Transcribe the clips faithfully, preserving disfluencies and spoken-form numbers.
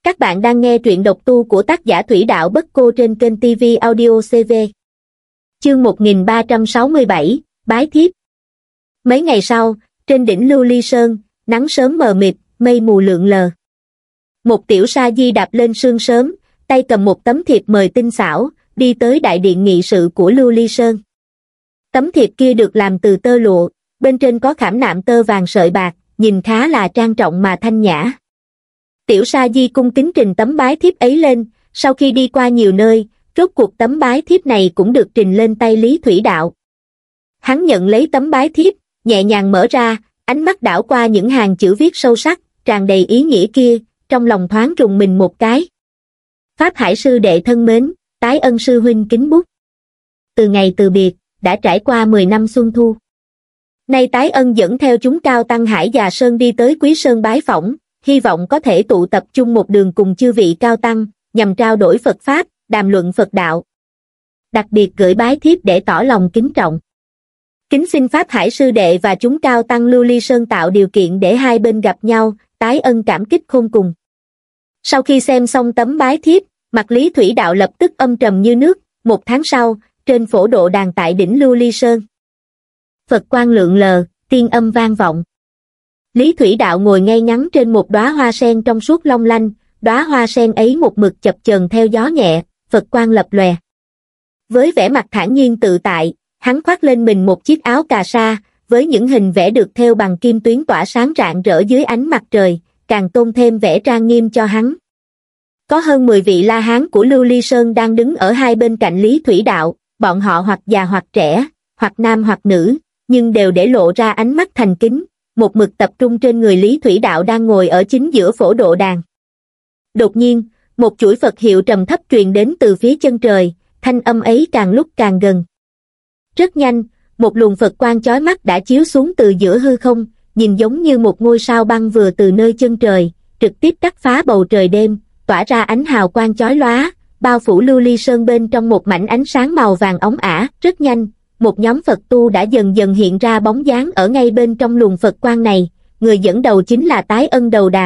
Các bạn đang nghe truyện độc tu của tác giả Thủy Đạo Bất Cô trên kênh ti vi Audio xê vê. Chương một nghìn ba trăm sáu mươi bảy, Bái Thiếp. Mấy ngày sau, trên đỉnh Lưu Ly Sơn, nắng sớm mờ mịt, mây mù lượn lờ. Một tiểu sa di đạp lên sương sớm, tay cầm một tấm thiệp mời tinh xảo, đi tới đại điện nghị sự của Lưu Ly Sơn. Tấm thiệp kia được làm từ tơ lụa, bên trên có khảm nạm tơ vàng sợi bạc, nhìn khá là trang trọng mà thanh nhã. Tiểu sa di cung kính trình tấm bái thiếp ấy lên, sau khi đi qua nhiều nơi, rốt cuộc tấm bái thiếp này cũng được trình lên tay Lý Thủy Đạo. Hắn nhận lấy tấm bái thiếp, nhẹ nhàng mở ra, ánh mắt đảo qua những hàng chữ viết sâu sắc, tràn đầy ý nghĩa kia, trong lòng thoáng rùng mình một cái. Pháp Hải sư đệ thân mến, Tái Ân sư huynh kính bút. Từ ngày từ biệt, đã trải qua mười năm xuân thu. Nay Tái Ân dẫn theo chúng cao tăng Hải Già Sơn đi tới Quý Sơn bái phỏng, hy vọng có thể tụ tập chung một đường cùng chư vị cao tăng, nhằm trao đổi Phật Pháp, đàm luận Phật Đạo. Đặc biệt gửi bái thiếp để tỏ lòng kính trọng. Kính xin Pháp Hải sư đệ và chúng cao tăng Lưu Ly Sơn tạo điều kiện để hai bên gặp nhau, Tái Ân cảm kích khôn cùng. Sau khi xem xong tấm bái thiếp, mặt Lý Thủy Đạo lập tức âm trầm như nước. Một tháng sau, trên phổ độ đàn tại đỉnh Lưu Ly Sơn, Phật quang lượn lờ, tiên âm vang vọng. Lý Thủy Đạo ngồi ngay ngắn trên một đóa hoa sen trong suốt long lanh, đóa hoa sen ấy một mực chập chờn theo gió nhẹ, Phật quang lập lòe. Với vẻ mặt thản nhiên tự tại, hắn khoác lên mình một chiếc áo cà sa, với những hình vẽ được thêu bằng kim tuyến tỏa sáng rạng rỡ dưới ánh mặt trời, càng tôn thêm vẻ trang nghiêm cho hắn. Có hơn mười vị La Hán của Lưu Ly Sơn đang đứng ở hai bên cạnh Lý Thủy Đạo, bọn họ hoặc già hoặc trẻ, hoặc nam hoặc nữ, nhưng đều để lộ ra ánh mắt thành kính, một mực tập trung trên người Lý Thủy Đạo đang ngồi ở chính giữa phổ độ đàn. Đột nhiên, một chuỗi Phật hiệu trầm thấp truyền đến từ phía chân trời, thanh âm ấy càng lúc càng gần. Rất nhanh, một luồng Phật quang chói mắt đã chiếu xuống từ giữa hư không, nhìn giống như một ngôi sao băng vừa từ nơi chân trời, trực tiếp cắt phá bầu trời đêm, tỏa ra ánh hào quang chói lóa, bao phủ Lưu Ly Sơn bên trong một mảnh ánh sáng màu vàng óng ả. Rất nhanh, một nhóm Phật tu đã dần dần hiện ra bóng dáng ở ngay bên trong luồng Phật quang này, người dẫn đầu chính là Tái Ân Đầu Đà.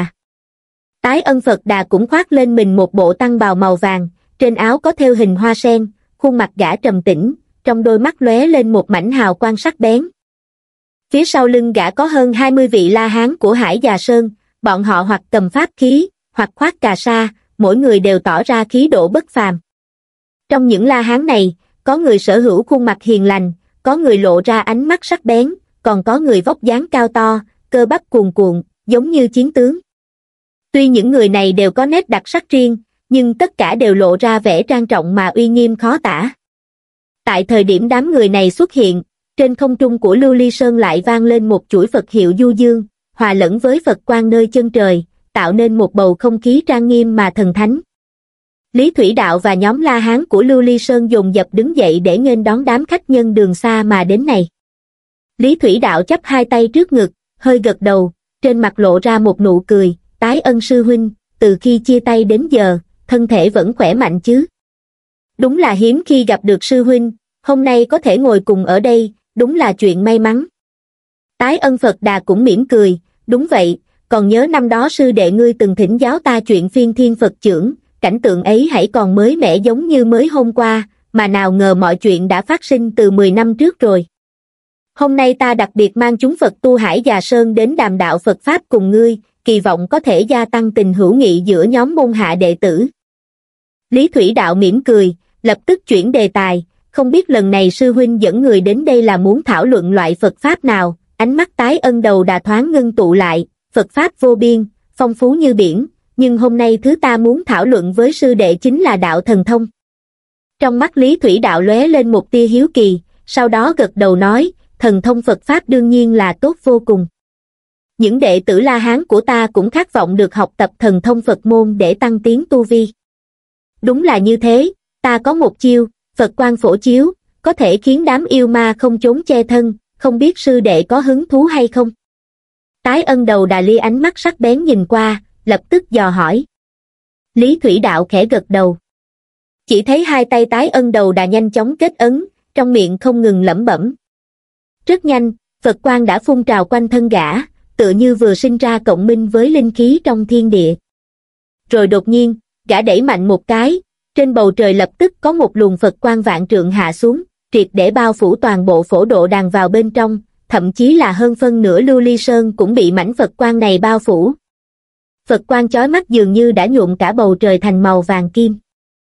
Tái Ân Phật Đà cũng khoác lên mình một bộ tăng bào màu vàng, trên áo có thêu hình hoa sen, khuôn mặt gã trầm tĩnh, trong đôi mắt lóe lên một mảnh hào quang sắc bén. Phía sau lưng gã có hơn hai mươi vị La Hán của Hải Già Sơn, bọn họ hoặc cầm pháp khí, hoặc khoác cà sa, mỗi người đều tỏ ra khí độ bất phàm. Trong những La Hán này, có người sở hữu khuôn mặt hiền lành, có người lộ ra ánh mắt sắc bén, còn có người vóc dáng cao to, cơ bắp cuồn cuộn, giống như chiến tướng. Tuy những người này đều có nét đặc sắc riêng, nhưng tất cả đều lộ ra vẻ trang trọng mà uy nghiêm khó tả. Tại thời điểm đám người này xuất hiện, trên không trung của Lưu Ly Sơn lại vang lên một chuỗi Phật hiệu du dương, hòa lẫn với Phật quang nơi chân trời, tạo nên một bầu không khí trang nghiêm mà thần thánh. Lý Thủy Đạo và nhóm La Hán của Lưu Ly Sơn dồn dập đứng dậy để nghênh đón đám khách nhân đường xa mà đến này. Lý Thủy Đạo chắp hai tay trước ngực, hơi gật đầu, trên mặt lộ ra một nụ cười. Tái Ân sư huynh, từ khi chia tay đến giờ, thân thể vẫn khỏe mạnh chứ? Đúng là hiếm khi gặp được sư huynh, hôm nay có thể ngồi cùng ở đây, đúng là chuyện may mắn. Tái Ân Phật Đà cũng mỉm cười, đúng vậy, còn nhớ năm đó sư đệ ngươi từng thỉnh giáo ta chuyện phiên thiên Phật chưởng, cảnh tượng ấy hãy còn mới mẻ giống như mới hôm qua, mà nào ngờ mọi chuyện đã phát sinh từ mười năm trước rồi. Hôm nay ta đặc biệt mang chúng Phật tu Hải Già Sơn đến đàm đạo Phật Pháp cùng ngươi, kỳ vọng có thể gia tăng tình hữu nghị giữa nhóm môn hạ đệ tử. Lý Thủy Đạo mỉm cười, lập tức chuyển đề tài, không biết lần này sư huynh dẫn người đến đây là muốn thảo luận loại Phật Pháp nào. Ánh mắt Tái Ân Đầu Đà thoáng ngưng tụ lại, Phật Pháp vô biên, phong phú như biển, nhưng hôm nay thứ ta muốn thảo luận với sư đệ chính là đạo thần thông. Trong mắt Lý Thủy Đạo lóe lên một tia hiếu kỳ, sau đó gật đầu nói, thần thông Phật Pháp đương nhiên là tốt vô cùng. Những đệ tử La Hán của ta cũng khát vọng được học tập thần thông Phật môn để tăng tiến tu vi. Đúng là như thế, ta có một chiêu, Phật quang phổ chiếu, có thể khiến đám yêu ma không trốn che thân, không biết sư đệ có hứng thú hay không? Tái Ân Đầu Đà lia ánh mắt sắc bén nhìn qua, lập tức dò hỏi. Lý Thủy Đạo khẽ gật đầu. Chỉ thấy hai tay Tái Ân Đầu Đà nhanh chóng kết ấn, trong miệng không ngừng lẩm bẩm. Rất nhanh, Phật quang đã phun trào quanh thân gã, tựa như vừa sinh ra cộng minh với linh khí trong thiên địa. rồi đột nhiên, gã đẩy mạnh một cái, trên bầu trời lập tức có một luồng Phật quang vạn trượng hạ xuống, triệt để bao phủ toàn bộ phổ độ đàn vào bên trong, thậm chí là hơn phân nửa Lưu Ly Sơn cũng bị mảnh Phật quang này bao phủ. Phật quang chói mắt dường như đã nhuộm cả bầu trời thành màu vàng kim.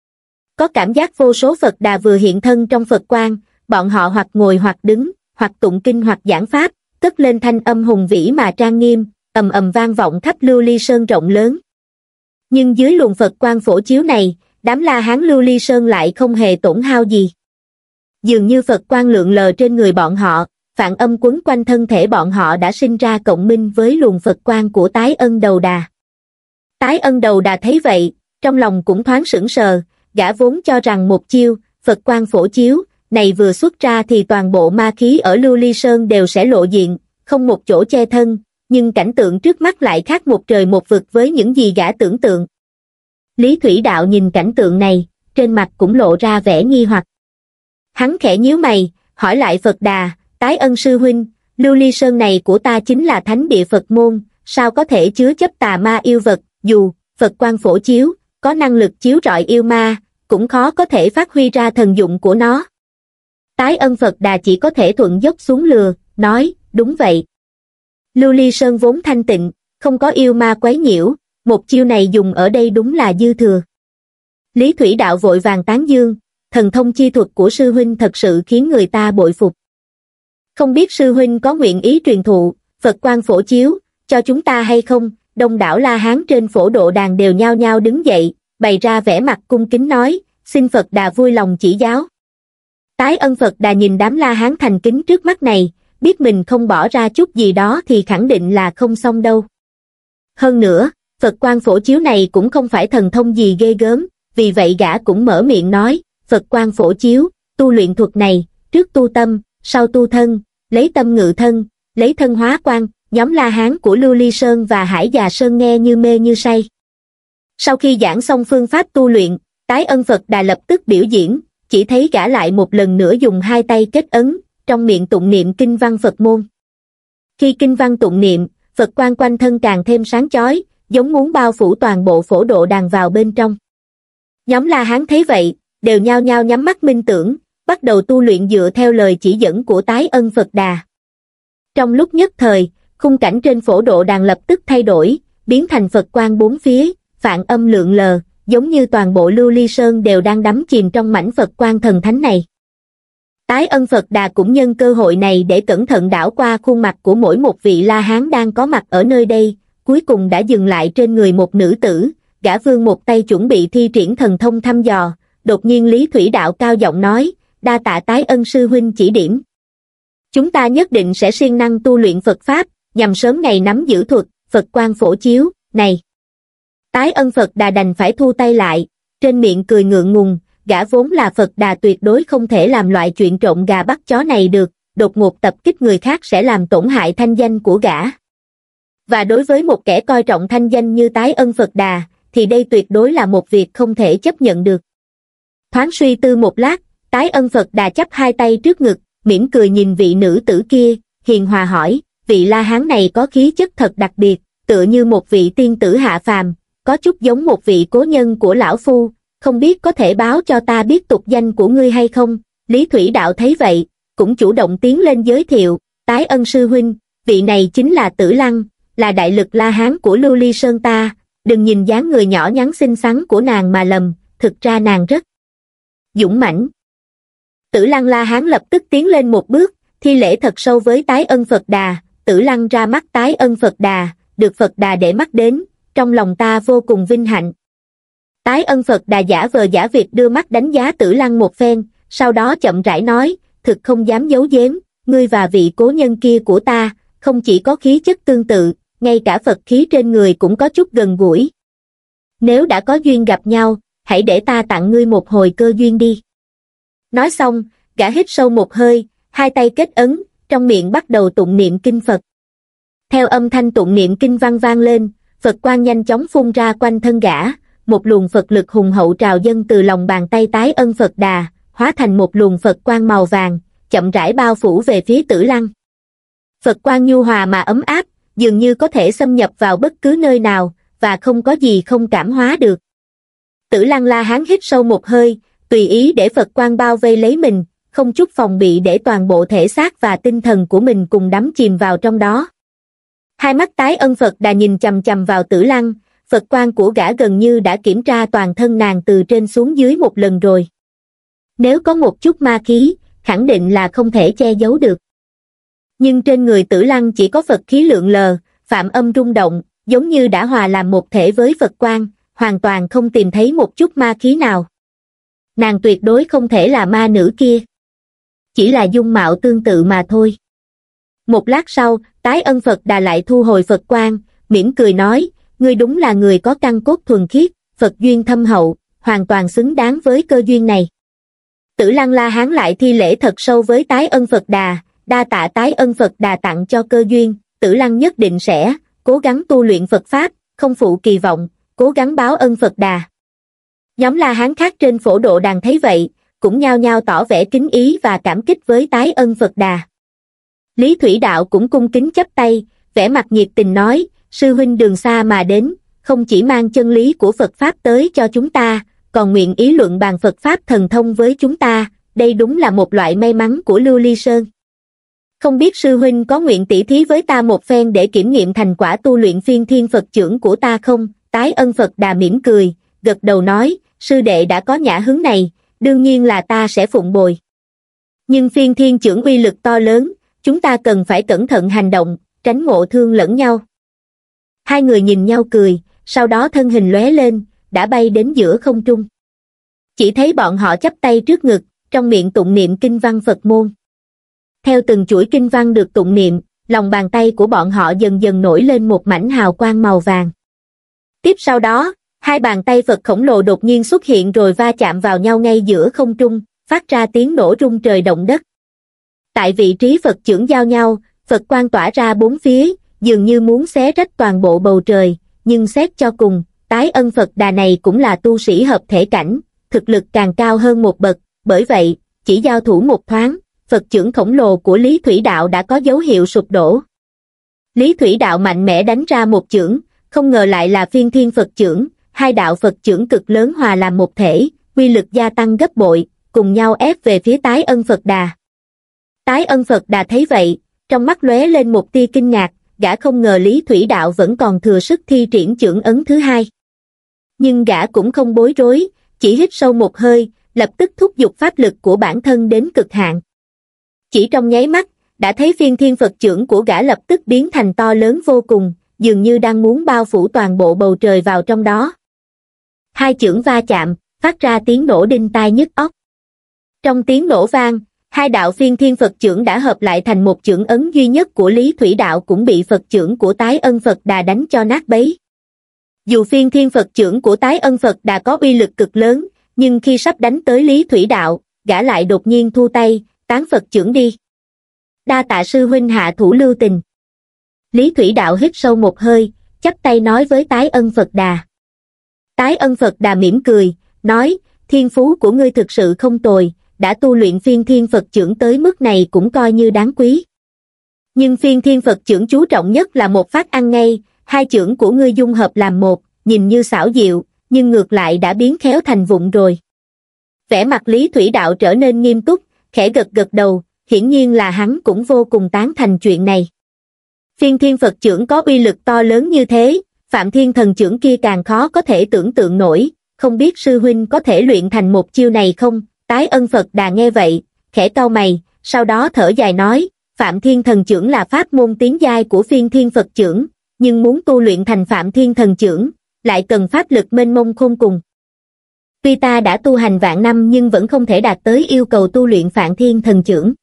Có cảm giác vô số Phật Đà vừa hiện thân trong Phật quang, bọn họ hoặc ngồi hoặc đứng, hoặc tụng kinh hoặc giảng pháp, cất lên thanh âm hùng vĩ mà trang nghiêm, ầm ầm vang vọng khắp Lưu Ly Sơn rộng lớn. Nhưng dưới luồng Phật quang phổ chiếu này, đám La Hán Lưu Ly Sơn lại không hề tổn hao gì. Dường như Phật quang lượn lờ trên người bọn họ, phản âm quấn quanh thân thể bọn họ đã sinh ra cộng minh với luồng Phật quang của Tái Ân Đầu Đà. Tái Ân Đầu Đà thấy vậy, trong lòng cũng thoáng sững sờ, gã vốn cho rằng một chiêu, Phật quang phổ chiếu, này vừa xuất ra thì toàn bộ ma khí ở Lưu Ly Sơn đều sẽ lộ diện, không một chỗ che thân, nhưng cảnh tượng trước mắt lại khác một trời một vực với những gì gã tưởng tượng. Lý Thủy Đạo nhìn cảnh tượng này, trên mặt cũng lộ ra vẻ nghi hoặc. Hắn khẽ nhíu mày, hỏi lại Phật Đà, Tái Ân sư huynh, Lưu Ly Sơn này của ta chính là thánh địa Phật môn, sao có thể chứa chấp tà ma yêu vật, dù Phật quang phổ chiếu, có năng lực chiếu rọi yêu ma, cũng khó có thể phát huy ra thần dụng của nó. Tái Ân Phật Đà chỉ có thể thuận dốc xuống lừa, nói, đúng vậy. Lưu Ly Sơn vốn thanh tịnh, không có yêu ma quấy nhiễu, một chiêu này dùng ở đây đúng là dư thừa. Lý Thủy Đạo vội vàng tán dương, thần thông chi thuật của sư huynh thật sự khiến người ta bội phục. Không biết sư huynh có nguyện ý truyền thụ, Phật quang phổ chiếu, cho chúng ta hay không? Đông đảo La Hán trên phổ độ đàn đều nhao nhao đứng dậy, bày ra vẻ mặt cung kính nói, xin Phật Đà vui lòng chỉ giáo. Tái Ân Phật Đà nhìn đám La Hán thành kính trước mắt này, biết mình không bỏ ra chút gì đó thì khẳng định là không xong đâu. Hơn nữa, Phật quang phổ chiếu này cũng không phải thần thông gì ghê gớm, vì vậy gã cũng mở miệng nói, Phật quang phổ chiếu, tu luyện thuật này, trước tu tâm, sau tu thân, lấy tâm ngự thân, lấy thân hóa quang. Nhóm La Hán của Lưu Ly Sơn và Hải Già Sơn nghe như mê như say. Sau khi giảng xong phương pháp tu luyện, Tái Ân Phật Đà lập tức biểu diễn, chỉ thấy gã lại một lần nữa dùng hai tay kết ấn, trong miệng tụng niệm kinh văn Phật môn. Khi kinh văn tụng niệm, Phật quang quanh thân càng thêm sáng chói, giống muốn bao phủ toàn bộ phổ độ đàn vào bên trong. Nhóm La Hán thấy vậy, đều nhao nhao nhắm mắt minh tưởng, bắt đầu tu luyện dựa theo lời chỉ dẫn của Tái Ân Phật Đà. Trong lúc nhất thời, khung cảnh trên phổ độ đàn lập tức thay đổi, biến thành Phật quang bốn phía, phản âm lượn lờ, giống như toàn bộ Lưu Ly Sơn đều đang đắm chìm trong mảnh Phật quang thần thánh này. Tái Ân Phật Đà cũng nhân cơ hội này để cẩn thận đảo qua khuôn mặt của mỗi một vị La Hán đang có mặt ở nơi đây, cuối cùng đã dừng lại trên người một nữ tử, gã vươn một tay chuẩn bị thi triển thần thông thăm dò, đột nhiên Lý Thủy Đạo cao giọng nói, đa tạ Tái Ân sư huynh chỉ điểm. Chúng ta nhất định sẽ siêng năng tu luyện Phật Pháp, nhằm sớm ngày nắm giữ thuật, Phật quang phổ chiếu, này. Tái Ân Phật Đà đành phải thu tay lại, trên miệng cười ngượng ngùng, gã vốn là Phật Đà tuyệt đối không thể làm loại chuyện trộn gà bắt chó này được, đột ngột tập kích người khác sẽ làm tổn hại thanh danh của gã. Và đối với một kẻ coi trọng thanh danh như Tái Ân Phật Đà, thì đây tuyệt đối là một việc không thể chấp nhận được. Thoáng suy tư một lát, Tái Ân Phật Đà chắp hai tay trước ngực, mỉm cười nhìn vị nữ tử kia, hiền hòa hỏi, vị La Hán này có khí chất thật đặc biệt, tựa như một vị tiên tử hạ phàm, có chút giống một vị cố nhân của lão phu, không biết có thể báo cho ta biết tục danh của ngươi hay không? Lý Thủy Đạo thấy vậy, cũng chủ động tiến lên giới thiệu, Tái Ân sư huynh, vị này chính là Tử Lăng, là đại lực La Hán của Lưu Ly Sơn ta, đừng nhìn dáng người nhỏ nhắn xinh xắn của nàng mà lầm, thực ra nàng rất dũng mãnh. Tử Lăng La Hán lập tức tiến lên một bước, thi lễ thật sâu với Tái Ân Phật Đà, Tử Lăng ra mắt Tái Ân Phật Đà, được Phật Đà để mắt đến, trong lòng ta vô cùng vinh hạnh. Tái Ân Phật Đà giả vờ giả vịt đưa mắt đánh giá Tử Lăng một phen, sau đó chậm rãi nói, thực không dám giấu giếm, ngươi và vị cố nhân kia của ta, không chỉ có khí chất tương tự, ngay cả Phật khí trên người cũng có chút gần gũi. Nếu đã có duyên gặp nhau, hãy để ta tặng ngươi một hồi cơ duyên đi. Nói xong, gã hít sâu một hơi, hai tay kết ấn, trong miệng bắt đầu tụng niệm kinh Phật. Theo âm thanh tụng niệm kinh văn vang lên, Phật quang nhanh chóng phun ra quanh thân gã, một luồng Phật lực hùng hậu trào dâng từ lòng bàn tay Tái Ân Phật Đà, hóa thành một luồng Phật quang màu vàng, chậm rãi bao phủ về phía Tử Lăng. Phật quang nhu hòa mà ấm áp, dường như có thể xâm nhập vào bất cứ nơi nào, và không có gì không cảm hóa được. Tử Lăng La Hán hít sâu một hơi, tùy ý để Phật quang bao vây lấy mình, không chút phòng bị để toàn bộ thể xác và tinh thần của mình cùng đắm chìm vào trong đó. Hai mắt Tái Ân Phật Đà nhìn chằm chằm vào Tử Lăng, Phật quang của gã gần như đã kiểm tra toàn thân nàng từ trên xuống dưới một lần rồi. Nếu có một chút ma khí, khẳng định là không thể che giấu được. Nhưng trên người Tử Lăng chỉ có Phật khí lượn lờ, phạm âm rung động, giống như đã hòa làm một thể với Phật quang, hoàn toàn không tìm thấy một chút ma khí nào. Nàng tuyệt đối không thể là ma nữ kia. Chỉ là dung mạo tương tự mà thôi. Một lát sau, Tái Ân Phật Đà lại thu hồi Phật quang, mỉm cười nói, ngươi đúng là người có căn cốt thuần khiết, Phật duyên thâm hậu, hoàn toàn xứng đáng với cơ duyên này. Tử Lăng La Hán lại thi lễ thật sâu với Tái Ân Phật Đà, đa tạ Tái Ân Phật Đà tặng cho cơ duyên, Tử Lăng nhất định sẽ cố gắng tu luyện Phật Pháp, không phụ kỳ vọng, cố gắng báo ân Phật Đà. Nhóm La Hán khác trên phổ độ đàn thấy vậy, cũng nhao nhao tỏ vẻ kính ý và cảm kích với Tái Ân Phật Đà. Lý Thủy Đạo cũng cung kính chắp tay, vẻ mặt nhiệt tình nói, sư huynh đường xa mà đến, không chỉ mang chân lý của Phật Pháp tới cho chúng ta, còn nguyện ý luận bàn Phật Pháp thần thông với chúng ta, đây đúng là một loại may mắn của Lưu Ly Sơn. Không biết sư huynh có nguyện tỉ thí với ta một phen để kiểm nghiệm thành quả tu luyện phiên thiên Phật chưởng của ta không? Tái Ân Phật Đà mỉm cười, gật đầu nói, sư đệ đã có nhã hứng này, đương nhiên là ta sẽ phụng bồi. Nhưng phiên thiên chưởng uy lực to lớn, chúng ta cần phải cẩn thận hành động, tránh ngộ thương lẫn nhau. Hai người nhìn nhau cười, sau đó thân hình lóe lên, đã bay đến giữa không trung. Chỉ thấy bọn họ chắp tay trước ngực, trong miệng tụng niệm kinh văn Phật môn. Theo từng chuỗi kinh văn được tụng niệm, lòng bàn tay của bọn họ dần dần nổi lên một mảnh hào quang màu vàng. Tiếp sau đó, hai bàn tay Phật khổng lồ đột nhiên xuất hiện rồi va chạm vào nhau ngay giữa không trung, phát ra tiếng nổ rung trời động đất. Tại vị trí Phật chưởng giao nhau, Phật quang tỏa ra bốn phía, dường như muốn xé rách toàn bộ bầu trời, nhưng xét cho cùng, Tái Ân Phật Đà này cũng là tu sĩ hợp thể cảnh, thực lực càng cao hơn một bậc, bởi vậy, chỉ giao thủ một thoáng, Phật chưởng khổng lồ của Lý Thủy Đạo đã có dấu hiệu sụp đổ. Lý Thủy Đạo mạnh mẽ đánh ra một chưởng, không ngờ lại là phiên thiên Phật chưởng, hai đạo Phật chưởng cực lớn hòa làm một thể, uy lực gia tăng gấp bội, cùng nhau ép về phía Tái Ân Phật Đà. Tái Ân Phật Đà thấy vậy, trong mắt lóe lên một tia kinh ngạc, gã không ngờ Lý Thủy Đạo vẫn còn thừa sức thi triển chưởng ấn thứ hai. Nhưng gã cũng không bối rối, chỉ hít sâu một hơi, lập tức thúc giục pháp lực của bản thân đến cực hạn. Chỉ trong nháy mắt, đã thấy phiên thiên Phật chưởng của gã lập tức biến thành to lớn vô cùng, dường như đang muốn bao phủ toàn bộ bầu trời vào trong đó. Hai chưởng va chạm, phát ra tiếng nổ đinh tai nhức óc. Trong tiếng nổ vang, hai đạo phiên thiên Phật chưởng đã hợp lại thành một chưởng ấn duy nhất của Lý Thủy Đạo cũng bị Phật chưởng của Tái Ân Phật Đà đánh cho nát bấy. Dù phiên thiên Phật chưởng của Tái Ân Phật Đà có uy lực cực lớn, nhưng khi sắp đánh tới Lý Thủy Đạo, gã lại đột nhiên thu tay, tán Phật chưởng đi. Đa tạ sư huynh hạ thủ lưu tình. Lý Thủy Đạo hít sâu một hơi, chắp tay nói với Tái Ân Phật Đà. Tái Ân Phật Đà mỉm cười, nói, thiên phú của ngươi thực sự không tồi, đã tu luyện phiên thiên Phật chưởng tới mức này cũng coi như đáng quý. Nhưng phiên thiên Phật chưởng chú trọng nhất là một phát ăn ngay, hai chưởng của ngươi dung hợp làm một, nhìn như xảo diệu, nhưng ngược lại đã biến khéo thành vụn rồi. Vẻ mặt Lý Thủy Đạo trở nên nghiêm túc, khẽ gật gật đầu, hiển nhiên là hắn cũng vô cùng tán thành chuyện này. Phiên thiên Phật chưởng có uy lực to lớn như thế, Phạm Thiên Thần chưởng kia càng khó có thể tưởng tượng nổi, không biết sư huynh có thể luyện thành một chiêu này không? Tái Ân Phật Đà nghe vậy, khẽ cau mày, sau đó thở dài nói, Phạm Thiên Thần chưởng là pháp môn tiến giai của phiên thiên Phật chưởng, nhưng muốn tu luyện thành Phạm Thiên Thần chưởng, lại cần pháp lực mênh mông khôn cùng. Tuy ta đã tu hành vạn năm nhưng vẫn không thể đạt tới yêu cầu tu luyện Phạm Thiên Thần chưởng.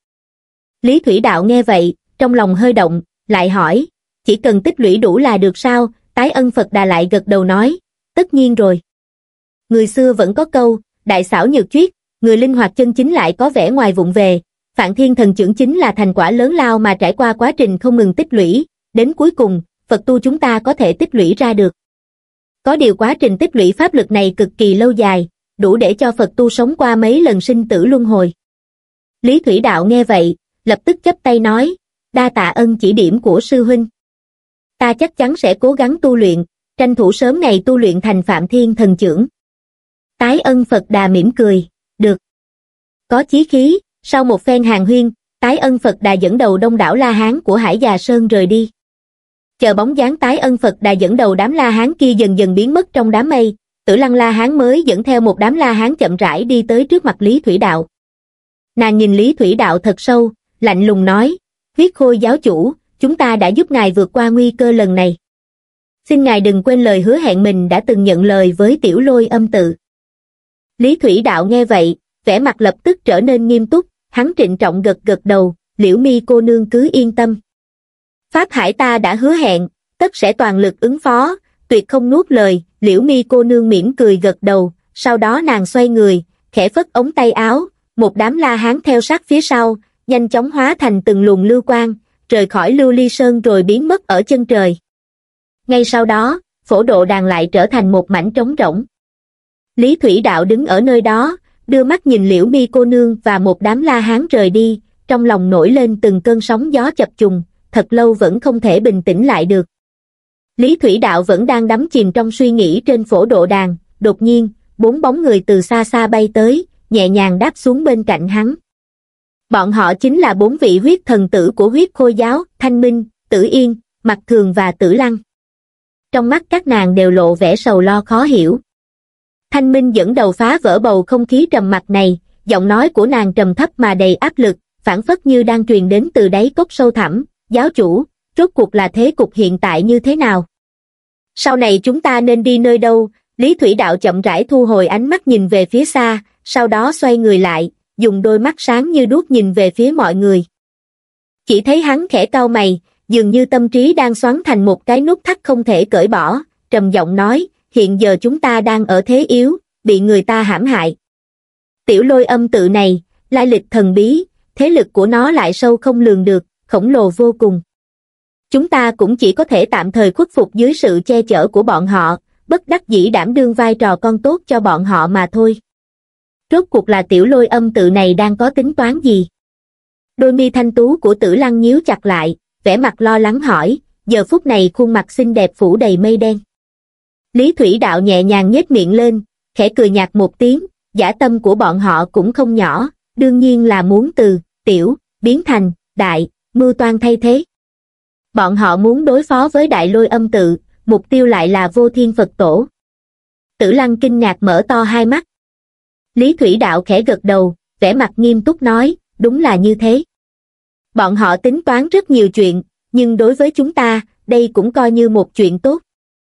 Lý Thủy Đạo nghe vậy, trong lòng hơi động, lại hỏi, chỉ cần tích lũy đủ là được sao? Tái Ân Phật Đà lại gật đầu nói, tất nhiên rồi. Người xưa vẫn có câu, đại xảo nhược chuyết, người linh hoạt chân chính lại có vẻ ngoài vụng về. Phạm Thiên Thần chưởng chính là thành quả lớn lao mà trải qua quá trình không ngừng tích lũy, đến cuối cùng, Phật tu chúng ta có thể tích lũy ra được. Có điều quá trình tích lũy pháp lực này cực kỳ lâu dài, đủ để cho Phật tu sống qua mấy lần sinh tử luân hồi. Lý Thủy Đạo nghe vậy, lập tức chắp tay nói, đa tạ ân chỉ điểm của sư huynh. Ta chắc chắn sẽ cố gắng tu luyện, tranh thủ sớm ngày tu luyện thành Phạm Thiên Thần Chưởng. Tái Ân Phật Đà mỉm cười, được. Có chí khí, sau một phen hàn huyên, Tái Ân Phật Đà dẫn đầu đông đảo La Hán của Hải Già Sơn rời đi. Chờ bóng dáng Tái Ân Phật Đà dẫn đầu đám La Hán kia dần dần biến mất trong đám mây, Tử Lăng La Hán mới dẫn theo một đám La Hán chậm rãi đi tới trước mặt Lý Thủy Đạo. Nàng nhìn Lý Thủy Đạo thật sâu, lạnh lùng nói, Huyết Khôi giáo chủ, chúng ta đã giúp ngài vượt qua nguy cơ lần này. Xin ngài đừng quên lời hứa hẹn mình đã từng nhận lời với Tiểu Lôi Âm tự. Lý Thủy Đạo nghe vậy, vẻ mặt lập tức trở nên nghiêm túc, hắn trịnh trọng gật gật đầu, Liễu Mi cô nương cứ yên tâm. Pháp Hải ta đã hứa hẹn, tất sẽ toàn lực ứng phó, tuyệt không nuốt lời. Liễu Mi cô nương mỉm cười gật đầu, sau đó nàng xoay người, khẽ phất ống tay áo, một đám La Hán theo sát phía sau, nhanh chóng hóa thành từng luồng lưu quang, rời khỏi Lưu Ly Sơn rồi biến mất ở chân trời. Ngay sau đó, phổ độ đàn lại trở thành một mảnh trống rỗng. Lý Thủy Đạo đứng ở nơi đó, đưa mắt nhìn Liễu Mi cô nương và một đám La Hán rời đi, trong lòng nổi lên từng cơn sóng gió chập trùng, thật lâu vẫn không thể bình tĩnh lại được. Lý Thủy Đạo vẫn đang đắm chìm trong suy nghĩ trên phổ độ đàn, đột nhiên, bốn bóng người từ xa xa bay tới, nhẹ nhàng đáp xuống bên cạnh hắn. Bọn họ chính là bốn vị huyết thần tử của huyết khôi giáo, Thanh Minh, Tử Yên, Mặc Thường và Tử Lăng. Trong mắt các nàng đều lộ vẻ sầu lo khó hiểu. Thanh Minh dẫn đầu phá vỡ bầu không khí trầm mặc này, giọng nói của nàng trầm thấp mà đầy áp lực, phảng phất như đang truyền đến từ đáy cốc sâu thẳm, giáo chủ, rốt cuộc là thế cục hiện tại như thế nào? Sau này chúng ta nên đi nơi đâu? Lý Thủy Đạo chậm rãi thu hồi ánh mắt nhìn về phía xa, sau đó xoay người lại, dùng đôi mắt sáng như đuốc nhìn về phía mọi người. Chỉ thấy hắn khẽ cau mày, dường như tâm trí đang xoắn thành một cái nút thắt không thể cởi bỏ, trầm giọng nói, hiện giờ chúng ta đang ở thế yếu, bị người ta hãm hại. Tiểu Lôi Âm tự này, lai lịch thần bí, thế lực của nó lại sâu không lường được, khổng lồ vô cùng. Chúng ta cũng chỉ có thể tạm thời khuất phục dưới sự che chở của bọn họ, bất đắc dĩ đảm đương vai trò con tốt cho bọn họ mà thôi. Rốt cuộc là Tiểu Lôi Âm tự này đang có tính toán gì? Đôi mi thanh tú của Tử Lăng nhíu chặt lại, vẻ mặt lo lắng hỏi, giờ phút này khuôn mặt xinh đẹp phủ đầy mây đen. Lý Thủy Đạo nhẹ nhàng nhếch miệng lên, khẽ cười nhạt một tiếng, dã tâm của bọn họ cũng không nhỏ, đương nhiên là muốn từ tiểu biến thành đại, mưu toan thay thế. Bọn họ muốn đối phó với Đại Lôi Âm tự, mục tiêu lại là Vô Thiên Phật Tổ. Tử Lăng kinh ngạc mở to hai mắt. Lý Thủy Đạo khẽ gật đầu, vẻ mặt nghiêm túc nói, đúng là như thế. Bọn họ tính toán rất nhiều chuyện, nhưng đối với chúng ta, đây cũng coi như một chuyện tốt.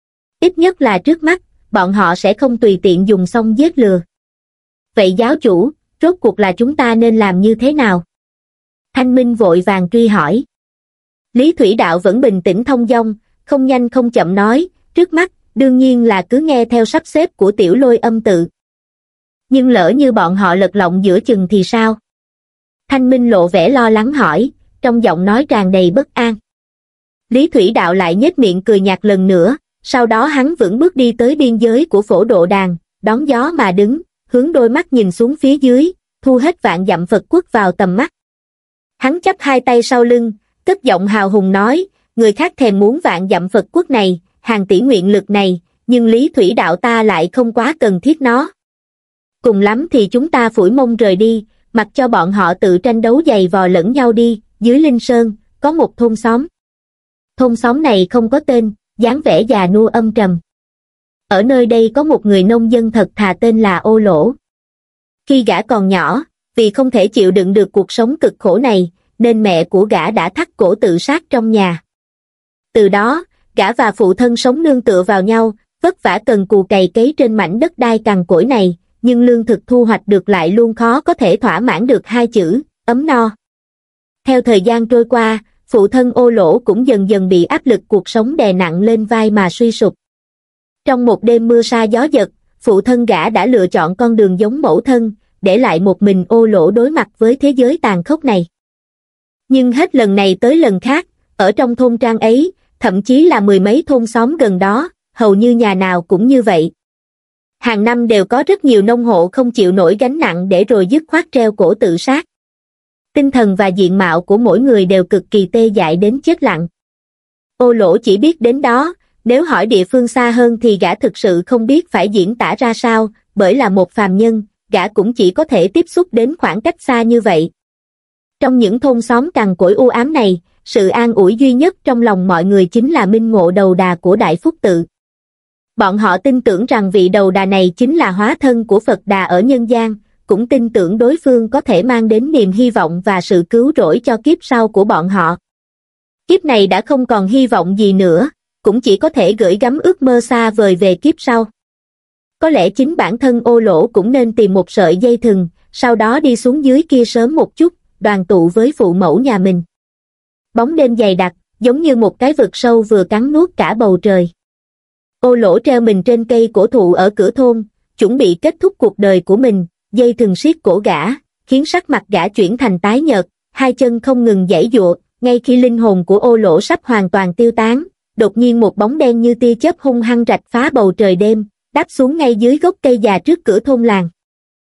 Ít nhất là trước mắt, bọn họ sẽ không tùy tiện dùng xong giết lừa. Vậy giáo chủ, rốt cuộc là chúng ta nên làm như thế nào? Thanh Minh vội vàng truy hỏi. Lý Thủy Đạo vẫn bình tĩnh thông dong, không nhanh không chậm nói, trước mắt, đương nhiên là cứ nghe theo sắp xếp của Tiểu Lôi Âm tự. Nhưng lỡ như bọn họ lật lọng giữa chừng thì sao? Thanh Minh lộ vẻ lo lắng hỏi, trong giọng nói tràn đầy bất an. Lý Thủy Đạo lại nhếch miệng cười nhạt lần nữa, sau đó hắn vững bước đi tới biên giới của phổ độ đàn, đón gió mà đứng, hướng đôi mắt nhìn xuống phía dưới, thu hết vạn dặm Phật quốc vào tầm mắt. Hắn chắp hai tay sau lưng, cất giọng hào hùng nói, người khác thèm muốn vạn dặm Phật quốc này, hàng tỷ nguyện lực này, nhưng Lý Thủy Đạo ta lại không quá cần thiết nó. Cùng lắm thì chúng ta phủi mông rời đi, mặc cho bọn họ tự tranh đấu giày vò lẫn nhau đi. Dưới Linh Sơn, có một thôn xóm. Thôn xóm này không có tên, dáng vẻ già nua âm trầm. Ở nơi đây có một người nông dân thật thà tên là Ô Lỗ. Khi gã còn nhỏ, vì không thể chịu đựng được cuộc sống cực khổ này, nên mẹ của gã đã thắt cổ tự sát trong nhà. Từ đó, gã và phụ thân sống nương tựa vào nhau, vất vả cần cù cày cấy trên mảnh đất đai cằn cỗi này, nhưng lương thực thu hoạch được lại luôn khó có thể thỏa mãn được hai chữ, ấm no. Theo thời gian trôi qua, phụ thân Ô Lỗ cũng dần dần bị áp lực cuộc sống đè nặng lên vai mà suy sụp. Trong một đêm mưa sa gió giật, phụ thân gã đã lựa chọn con đường giống mẫu thân, để lại một mình Ô Lỗ đối mặt với thế giới tàn khốc này. Nhưng hết lần này tới lần khác, ở trong thôn trang ấy, thậm chí là mười mấy thôn xóm gần đó, hầu như nhà nào cũng như vậy. Hàng năm đều có rất nhiều nông hộ không chịu nổi gánh nặng để rồi dứt khoát treo cổ tự sát. Tinh thần và diện mạo của mỗi người đều cực kỳ tê dại đến chết lặng. Ô Lỗ chỉ biết đến đó, Nếu hỏi địa phương xa hơn thì gã thực sự không biết phải diễn tả ra sao, bởi là một phàm nhân, gã cũng chỉ có thể tiếp xúc đến khoảng cách xa như vậy. Trong những thôn xóm cằn cỗi u ám này, sự an ủi duy nhất trong lòng mọi người chính là minh ngộ đầu đà của Đại Phúc Tự. Bọn họ tin tưởng rằng vị đầu đà này chính là hóa thân của Phật Đà ở nhân gian, cũng tin tưởng đối phương có thể mang đến niềm hy vọng và sự cứu rỗi cho kiếp sau của bọn họ. Kiếp này đã không còn hy vọng gì nữa, cũng chỉ có thể gửi gắm ước mơ xa vời về kiếp sau. Có lẽ chính bản thân Ô Lỗ cũng nên tìm một sợi dây thừng, sau đó đi xuống dưới kia sớm một chút, đoàn tụ với phụ mẫu nhà mình. Bóng đêm dày đặc, giống như một cái vực sâu vừa cắn nuốt cả bầu trời. Ô Lỗ treo mình trên cây cổ thụ ở cửa thôn, chuẩn bị kết thúc cuộc đời của mình, dây thừng siết cổ gã, khiến sắc mặt gã chuyển thành tái nhợt, hai chân không ngừng giãy giụa, ngay khi linh hồn của Ô Lỗ sắp hoàn toàn tiêu tán, đột nhiên một bóng đen như tia chớp hung hăng rạch phá bầu trời đêm, đáp xuống ngay dưới gốc cây già trước cửa thôn làng.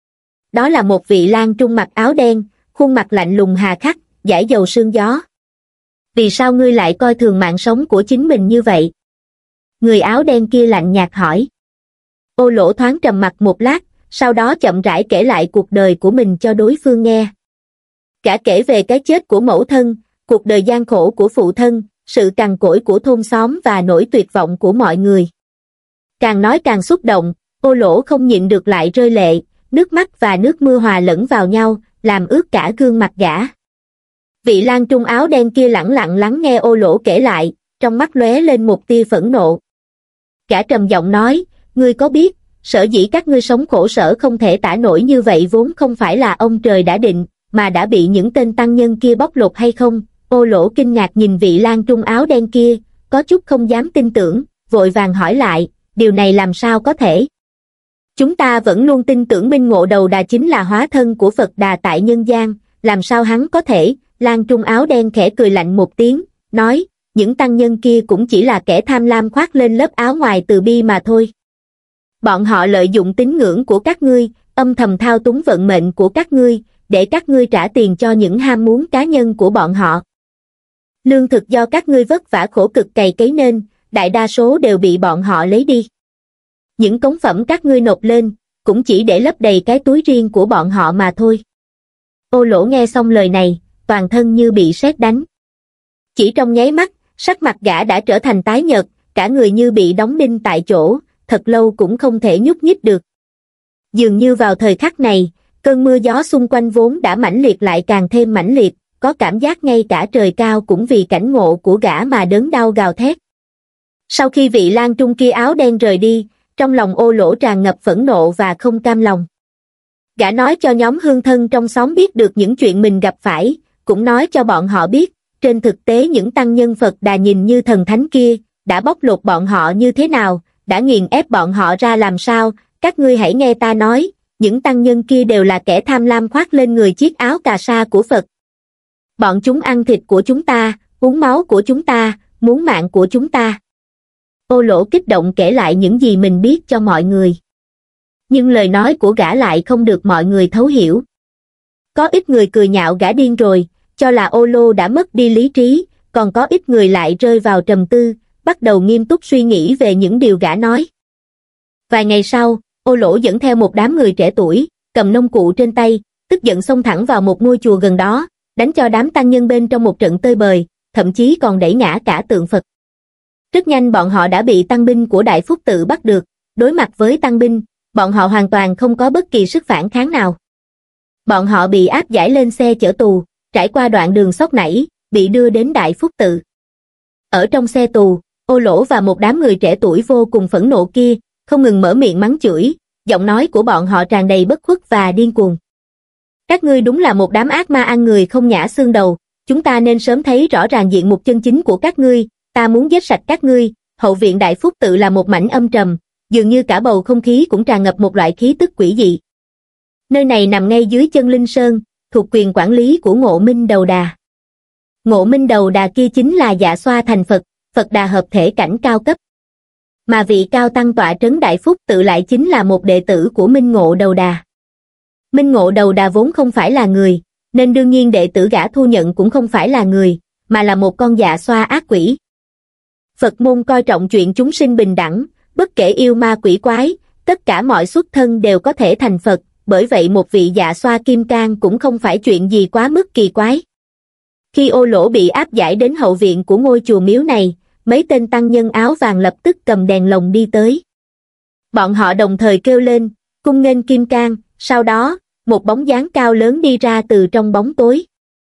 Đó là một vị lang trung mặc áo đen, khuôn mặt lạnh lùng hà khắc, dải dầu sương gió. Vì sao ngươi lại coi thường mạng sống của chính mình như vậy? Người áo đen kia lạnh nhạt hỏi. Ô Lỗ thoáng trầm mặc một lát, sau đó chậm rãi kể lại cuộc đời của mình cho đối phương nghe. Gã kể về cái chết của mẫu thân, cuộc đời gian khổ của phụ thân, sự cằn cỗi của thôn xóm và nỗi tuyệt vọng của mọi người. Càng nói càng xúc động, Ô Lỗ không nhịn được lại rơi lệ, nước mắt và nước mưa hòa lẫn vào nhau, làm ướt cả gương mặt gã. Vị lang trung áo đen kia lẳng lặng lắng nghe Ô Lỗ kể lại, trong mắt lóe lên một tia phẫn nộ. Gã trầm giọng nói, ngươi có biết, sở dĩ các ngươi sống khổ sở không thể tả nổi như vậy vốn không phải là ông trời đã định, mà đã bị những tên tăng nhân kia bóc lột hay không? Ô Lỗ kinh ngạc nhìn vị lang trung áo đen kia, có chút không dám tin tưởng, vội vàng hỏi lại, điều này làm sao có thể? Chúng ta vẫn luôn tin tưởng Minh Ngộ Đầu Đà chính là hóa thân của Phật Đà tại nhân gian, làm sao hắn có thể? Lang trung áo đen khẽ cười lạnh một tiếng, nói, những tăng nhân kia cũng chỉ là kẻ tham lam khoác lên lớp áo ngoài từ bi mà thôi. Bọn họ lợi dụng tín ngưỡng của các ngươi, âm thầm thao túng vận mệnh của các ngươi, để các ngươi trả tiền cho những ham muốn cá nhân của bọn họ. Lương thực do các ngươi vất vả khổ cực cày cấy nên, đại đa số đều bị bọn họ lấy đi. Những cống phẩm các ngươi nộp lên, cũng chỉ để lấp đầy cái túi riêng của bọn họ mà thôi. Ô Lỗ nghe xong lời này, toàn thân như bị sét đánh. Chỉ trong nháy mắt, sắc mặt gã đã trở thành tái nhợt, cả người như bị đóng đinh tại chỗ, thật lâu cũng không thể nhúc nhích được. Dường như vào thời khắc này, cơn mưa gió xung quanh vốn đã mãnh liệt lại càng thêm mãnh liệt, có cảm giác ngay cả trời cao cũng vì cảnh ngộ của gã mà đớn đau gào thét. Sau khi vị lang trung kia áo đen rời đi, trong lòng Ô Lỗ tràn ngập phẫn nộ và không cam lòng. Gã nói cho nhóm hương thân trong xóm biết được những chuyện mình gặp phải, cũng nói cho bọn họ biết, trên thực tế những tăng nhân Phật Đà nhìn như thần thánh kia, đã bóc lột bọn họ như thế nào, đã nghiền ép bọn họ ra làm sao, các ngươi hãy nghe ta nói, những tăng nhân kia đều là kẻ tham lam khoác lên người chiếc áo cà sa của Phật. Bọn chúng ăn thịt của chúng ta, uống máu của chúng ta, muốn mạng của chúng ta. Ô Lỗ kích động kể lại những gì mình biết cho mọi người. Nhưng lời nói của gã lại không được mọi người thấu hiểu. Có ít người cười nhạo gã điên rồi, cho là Ô Lô đã mất đi lý trí, còn có ít người lại rơi vào trầm tư, bắt đầu nghiêm túc suy nghĩ về những điều gã nói. Vài ngày sau, Ô Lỗ dẫn theo một đám người trẻ tuổi, cầm nông cụ trên tay, tức giận xông thẳng vào một ngôi chùa gần đó, đánh cho đám tăng nhân bên trong một trận tơi bời, thậm chí còn đẩy ngã cả tượng Phật. Rất nhanh bọn họ đã bị tăng binh của Đại Phúc Tự bắt được, đối mặt với tăng binh, bọn họ hoàn toàn không có bất kỳ sức phản kháng nào. Bọn họ bị áp giải lên xe chở tù, trải qua đoạn đường xóc nảy, bị đưa đến Đại Phúc Tự. Ở trong xe tù, Ô Lỗ và một đám người trẻ tuổi vô cùng phẫn nộ kia, không ngừng mở miệng mắng chửi, giọng nói của bọn họ tràn đầy bất khuất và điên cuồng. Các ngươi đúng là một đám ác ma ăn người không nhả xương đầu, chúng ta nên sớm thấy rõ ràng diện mục chân chính của các ngươi, ta muốn giết sạch các ngươi. Hậu viện Đại Phúc Tự là một mảnh âm trầm, dường như cả bầu không khí cũng tràn ngập một loại khí tức quỷ dị. Nơi này nằm ngay dưới chân Linh Sơn, thuộc quyền quản lý của Ngộ Minh Đầu Đà. Ngộ Minh Đầu Đà kia chính là Dạ Xoa thành Phật, Phật Đà hợp thể cảnh cao cấp. Mà vị cao tăng tọa trấn Đại Phúc Tự lại chính là một đệ tử của Minh Ngộ Đầu Đà. Minh Ngộ Đầu Đà vốn không phải là người, nên đương nhiên đệ tử gã thu nhận cũng không phải là người, mà là một con dạ xoa ác quỷ. Phật môn coi trọng chuyện chúng sinh bình đẳng, bất kể yêu ma quỷ quái, tất cả mọi xuất thân đều có thể thành Phật, bởi vậy một vị Dạ Xoa Kim Cang cũng không phải chuyện gì quá mức kỳ quái. Khi Ô Lỗ bị áp giải đến hậu viện của ngôi chùa miếu này, mấy tên tăng nhân áo vàng lập tức cầm đèn lồng đi tới. Bọn họ đồng thời kêu lên, cung nghênh Kim Cang, sau đó, một bóng dáng cao lớn đi ra từ trong bóng tối.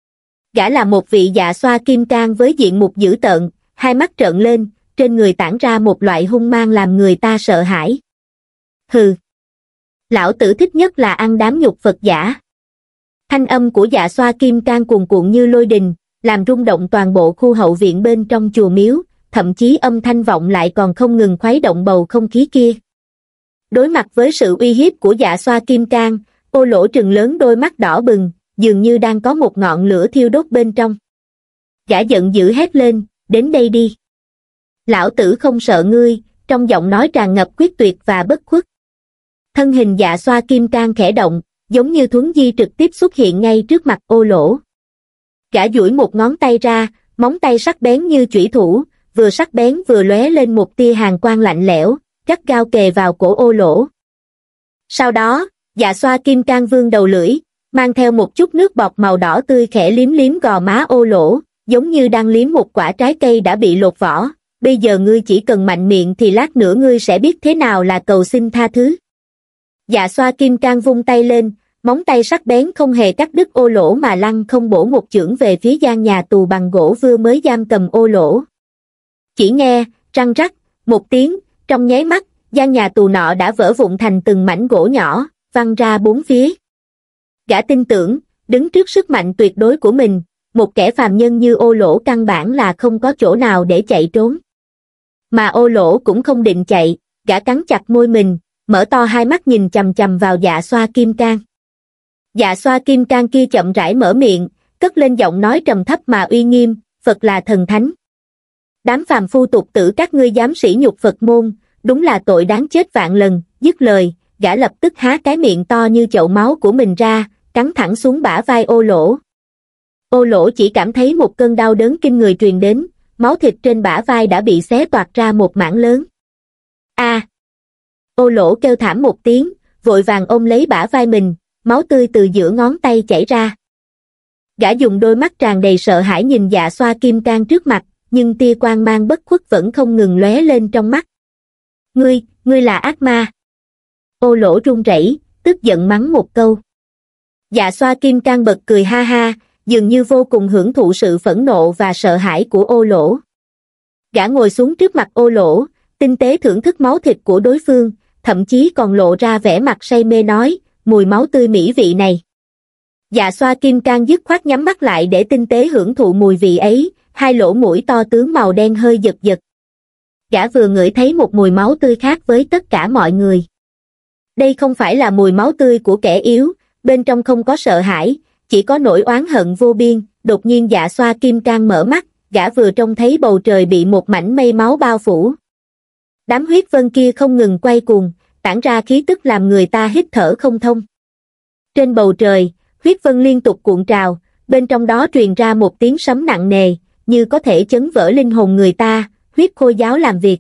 Gã là một vị Dạ Xoa Kim Cang với diện mục dữ tợn, hai mắt trợn lên, trên người tản ra một loại hung mang làm người ta sợ hãi. Hừ! Lão tử thích nhất là ăn đám nhục Phật giả. Thanh âm của Dạ Xoa Kim Cang cuồn cuộn như lôi đình, làm rung động toàn bộ khu hậu viện bên trong chùa miếu, thậm chí âm thanh vọng lại còn không ngừng khuấy động bầu không khí kia. Đối mặt với sự uy hiếp của Dạ Xoa Kim Cang, Ô Lỗ trừng lớn đôi mắt đỏ bừng, dường như đang có một ngọn lửa thiêu đốt bên trong. Gã giận dữ hét lên, đến đây đi. Lão tử không sợ ngươi, trong giọng nói tràn ngập quyết tuyệt và bất khuất. Thân hình Dạ Xoa Kim Cang khẽ động, giống như thuấn di trực tiếp xuất hiện ngay trước mặt Ô Lỗ. Gã duỗi một ngón tay ra, móng tay sắc bén như chủy thủ, vừa sắc bén vừa lóe lên một tia hàn quang lạnh lẽo, gắt gao kề vào cổ Ô Lỗ. Sau đó, Dạ Xoa Kim Cang vươn đầu lưỡi, mang theo một chút nước bọt màu đỏ tươi khẽ liếm liếm gò má Ô Lỗ, giống như đang liếm một quả trái cây đã bị lột vỏ. Bây giờ ngươi chỉ cần mạnh miệng thì lát nữa ngươi sẽ biết thế nào là cầu xin tha thứ. Dạ Xoa Kim Cang vung tay lên, móng tay sắc bén không hề cắt đứt Ô Lỗ mà lăng không bổ một chưởng về phía gian nhà tù bằng gỗ vừa mới giam cầm Ô Lỗ. Chỉ nghe, răng rắc, một tiếng, trong nháy mắt, gian nhà tù nọ đã vỡ vụn thành từng mảnh gỗ nhỏ, văng ra bốn phía. Gã tin tưởng, đứng trước sức mạnh tuyệt đối của mình, một kẻ phàm nhân như Ô Lỗ căn bản là không có chỗ nào để chạy trốn. Mà Ô Lỗ cũng không định chạy, gã cắn chặt môi mình, mở to hai mắt nhìn chằm chằm vào Dạ Xoa Kim Cang. Dạ Xoa Kim Cang kia chậm rãi mở miệng, cất lên giọng nói trầm thấp mà uy nghiêm, Phật là thần thánh. Đám phàm phu tục tử các ngươi dám sỉ nhục Phật môn, đúng là tội đáng chết vạn lần. Dứt lời, gã lập tức há cái miệng to như chậu máu của mình ra, cắn thẳng xuống bả vai Ô Lỗ. Ô Lỗ chỉ cảm thấy một cơn đau đớn kinh người truyền đến, máu thịt trên bả vai đã bị xé toạc ra một mảng lớn. A! À. Ô Lỗ kêu thảm một tiếng, vội vàng ôm lấy bả vai mình, máu tươi từ giữa ngón tay chảy ra. Gã dùng đôi mắt tràn đầy sợ hãi nhìn Dạ Xoa Kim Cang trước mặt, nhưng tia quang mang bất khuất vẫn không ngừng lóe lên trong mắt. Ngươi, ngươi là ác ma. Ô Lỗ run rẩy, tức giận mắng một câu. Dạ Xoa Kim Cang bật cười ha ha, dường như vô cùng hưởng thụ sự phẫn nộ và sợ hãi của Ô Lỗ. Gã ngồi xuống trước mặt Ô Lỗ, tinh tế thưởng thức máu thịt của đối phương, thậm chí còn lộ ra vẻ mặt say mê nói, mùi máu tươi mỹ vị này. Dạ Xoa Kim Cang dứt khoát nhắm mắt lại để tinh tế hưởng thụ mùi vị ấy, hai lỗ mũi to tướng màu đen hơi giật giật. Gã vừa ngửi thấy một mùi máu tươi khác với tất cả mọi người. Đây không phải là mùi máu tươi của kẻ yếu, bên trong không có sợ hãi, chỉ có nỗi oán hận vô biên. Đột nhiên Dạ Xoa Kim Cang mở mắt, gã vừa trông thấy bầu trời bị một mảnh mây máu bao phủ. Đám huyết vân kia không ngừng quay cuồng, tản ra khí tức làm người ta hít thở không thông. Trên bầu trời, huyết vân liên tục cuộn trào, bên trong đó truyền ra một tiếng sấm nặng nề, như có thể chấn vỡ linh hồn người ta. Huyết Khôi giáo làm việc.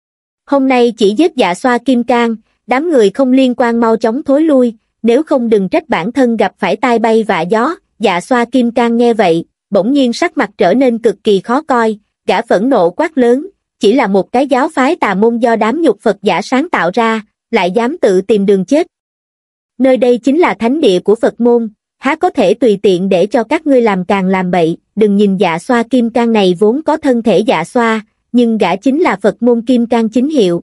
Hôm nay chỉ giết Dạ Xoa Kim Cang, đám người không liên quan mau chóng thối lui, nếu không đừng trách bản thân gặp phải tai bay vạ gió. Dạ Xoa Kim Cang nghe vậy, bỗng nhiên sắc mặt trở nên cực kỳ khó coi, gã phẫn nộ quát lớn, chỉ là một cái giáo phái tà môn do đám nhục Phật giả sáng tạo ra, lại dám tự tìm đường chết. Nơi đây chính là thánh địa của Phật môn, há có thể tùy tiện để cho các ngươi làm càng làm bậy. Đừng nhìn Dạ Xoa Kim Cang này vốn có thân thể dạ xoa, nhưng gã chính là Phật môn Kim Cang chính hiệu.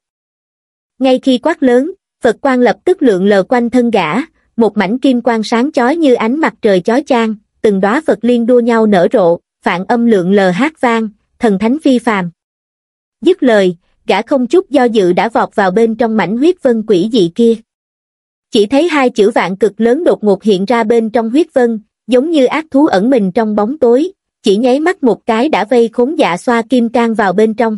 Ngay khi quát lớn, Phật quang lập tức lượn lờ quanh thân gã, một mảnh kim quang sáng chói như ánh mặt trời chói chang, từng đóa Phật liên đua nhau nở rộ, phạn âm lượn lờ hát vang, thần thánh phi phàm. Dứt lời, gã không chút do dự đã vọt vào bên trong mảnh huyết vân quỷ dị kia. Chỉ thấy hai chữ vạn cực lớn đột ngột hiện ra bên trong huyết vân, giống như ác thú ẩn mình trong bóng tối, chỉ nháy mắt một cái đã vây khốn Dạ Xoa Kim Cang vào bên trong.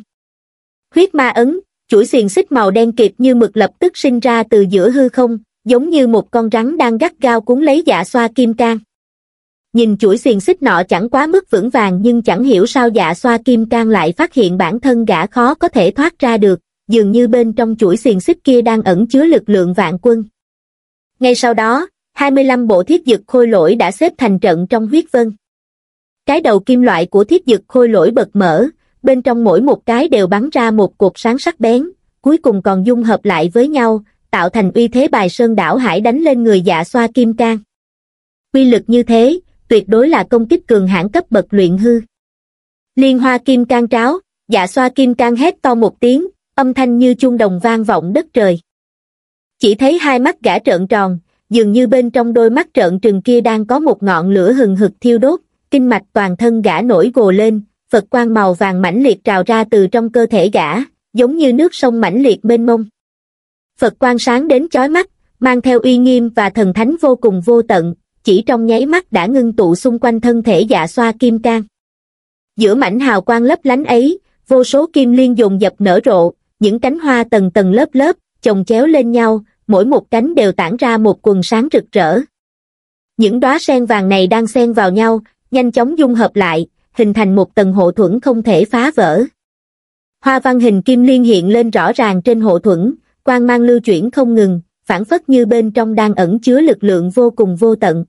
Huyết ma ấn, chuỗi xiềng xích màu đen kịt như mực lập tức sinh ra từ giữa hư không, giống như một con rắn đang gắt gao cuốn lấy Dạ Xoa Kim Cang. nhìn chuỗi xiềng xích nọ chẳng quá mức vững vàng, nhưng chẳng hiểu sao Dạ Xoa Kim Cang lại phát hiện bản thân gã khó có thể thoát ra được, dường như bên trong chuỗi xiềng xích kia đang ẩn chứa lực lượng vạn quân. Ngay sau đó, hai mươi lăm bộ thiết dực khôi lỗi đã xếp thành trận trong huyết vân. Cái đầu kim loại của thiết dực khôi lỗi bật mở, bên trong mỗi một cái đều bắn ra một cột sáng sắc bén, cuối cùng còn dung hợp lại với nhau, tạo thành uy thế bài sơn đảo hải đánh lên người Dạ Xoa Kim Cang. Uy lực như thế, tuyệt đối là công kích cường hãn cấp bậc luyện hư. Liên Hoa Kim Cang tráo, Dạ Xoa Kim Cang hét to một tiếng, âm thanh như chuông đồng vang vọng đất trời. Chỉ thấy hai mắt gã trợn tròn, dường như bên trong đôi mắt trợn trừng kia đang có một ngọn lửa hừng hực thiêu đốt, kinh mạch toàn thân gã nổi gồ lên, Phật quang màu vàng mãnh liệt trào ra từ trong cơ thể gã, giống như nước sông mãnh liệt mênh mông. Phật quang sáng đến chói mắt, mang theo uy nghiêm và thần thánh vô cùng vô tận, chỉ trong nháy mắt đã ngưng tụ xung quanh thân thể Dạ Xoa Kim Cang. Giữa mảnh hào quang lấp lánh ấy, vô số kim liên dồn dập nở rộ, những cánh hoa tầng tầng lớp lớp, chồng chéo lên nhau, mỗi một cánh đều tản ra một quần sáng rực rỡ. Những đóa sen vàng này đang xen vào nhau, nhanh chóng dung hợp lại, hình thành một tầng hộ thuẫn không thể phá vỡ. Hoa văn hình kim liên hiện lên rõ ràng trên hộ thuẫn, quang mang lưu chuyển không ngừng, phảng phất như bên trong đang ẩn chứa lực lượng vô cùng vô tận.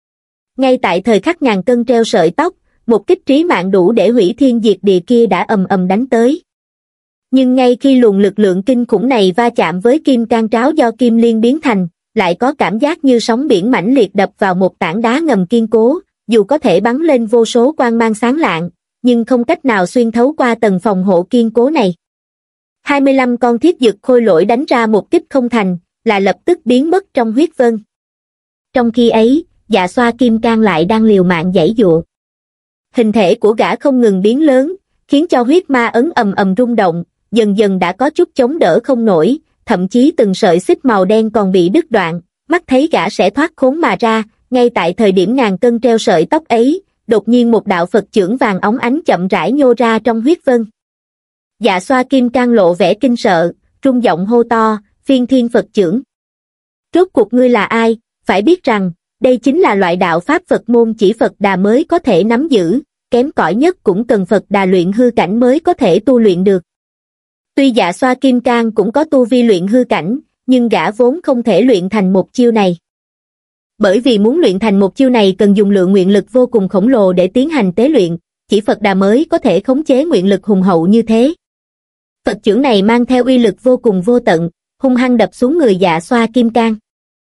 Ngay tại thời khắc ngàn cân treo sợi tóc, một kích trí mạng đủ để hủy thiên diệt địa kia đã ầm ầm đánh tới. Nhưng ngay khi luồng lực lượng kinh khủng này va chạm với kim cang tráo do kim liên biến thành, lại có cảm giác như sóng biển mãnh liệt đập vào một tảng đá ngầm kiên cố, dù có thể bắn lên vô số quang mang sáng lạng, nhưng không cách nào xuyên thấu qua tầng phòng hộ kiên cố này. hai mươi lăm con thiết dực khôi lỗi đánh ra một kích không thành, là lập tức biến mất trong huyết vân. Trong khi ấy, Dạ Xoa Kim Cang lại đang liều mạng giãy giụa. Hình thể của gã không ngừng biến lớn, khiến cho huyết ma ấn ầm ầm rung động, dần dần đã có chút chống đỡ không nổi, thậm chí từng sợi xích màu đen còn bị đứt đoạn, mắt thấy gã sẽ thoát khốn mà ra. Ngay tại thời điểm ngàn cân treo sợi tóc ấy, đột nhiên một đạo Phật chưởng vàng óng ánh chậm rãi nhô ra trong huyết vân. Dạ Xoa Kim Cang lộ vẻ kinh sợ, rung giọng hô to, Phiên Thiên Phật chưởng. Rốt cuộc ngươi là ai? Phải biết rằng, đây chính là loại đạo pháp Phật môn chỉ Phật Đà mới có thể nắm giữ, kém cỏi nhất cũng cần Phật Đà luyện hư cảnh mới có thể tu luyện được. Tuy Dạ Xoa Kim Cang cũng có tu vi luyện hư cảnh, nhưng gã vốn không thể luyện thành một chiêu này. Bởi vì muốn luyện thành một chiêu này cần dùng lượng nguyện lực vô cùng khổng lồ để tiến hành tế luyện, chỉ Phật Đà mới có thể khống chế nguyện lực hùng hậu như thế. Phật chưởng này mang theo uy lực vô cùng vô tận, hung hăng đập xuống người Dạ Xoa Kim Cang.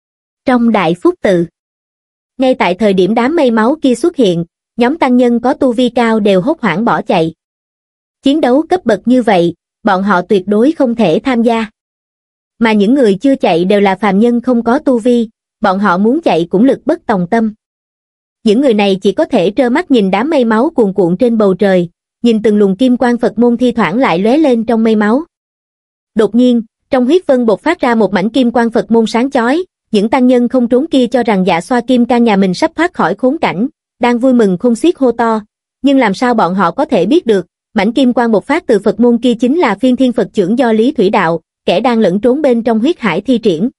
Trong Đại Phúc Tự, ngay tại thời điểm đám mây máu kia xuất hiện, nhóm tăng nhân có tu vi cao đều hốt hoảng bỏ chạy. Chiến đấu cấp bậc như vậy, bọn họ tuyệt đối không thể tham gia. Mà những người chưa chạy đều là phàm nhân không có tu vi, bọn họ muốn chạy cũng lực bất tòng tâm. Những người này chỉ có thể trơ mắt nhìn đám mây máu cuồn cuộn trên bầu trời, nhìn từng luồng kim quang Phật môn thi thoảng lại lóe lên trong mây máu. Đột nhiên, trong huyết vân bộc phát ra một mảnh kim quang Phật môn sáng chói, những tăng nhân không trốn kia cho rằng Dạ Xoa Kim Cang nhà mình sắp thoát khỏi khốn cảnh, đang vui mừng khôn xiết hô to, nhưng làm sao bọn họ có thể biết được, mảnh kim quang bộc phát từ Phật môn kia chính là Phiên Thiên Phật chưởng do Lý Thủy Đạo, kẻ đang lẫn trốn bên trong huyết hải thi triển.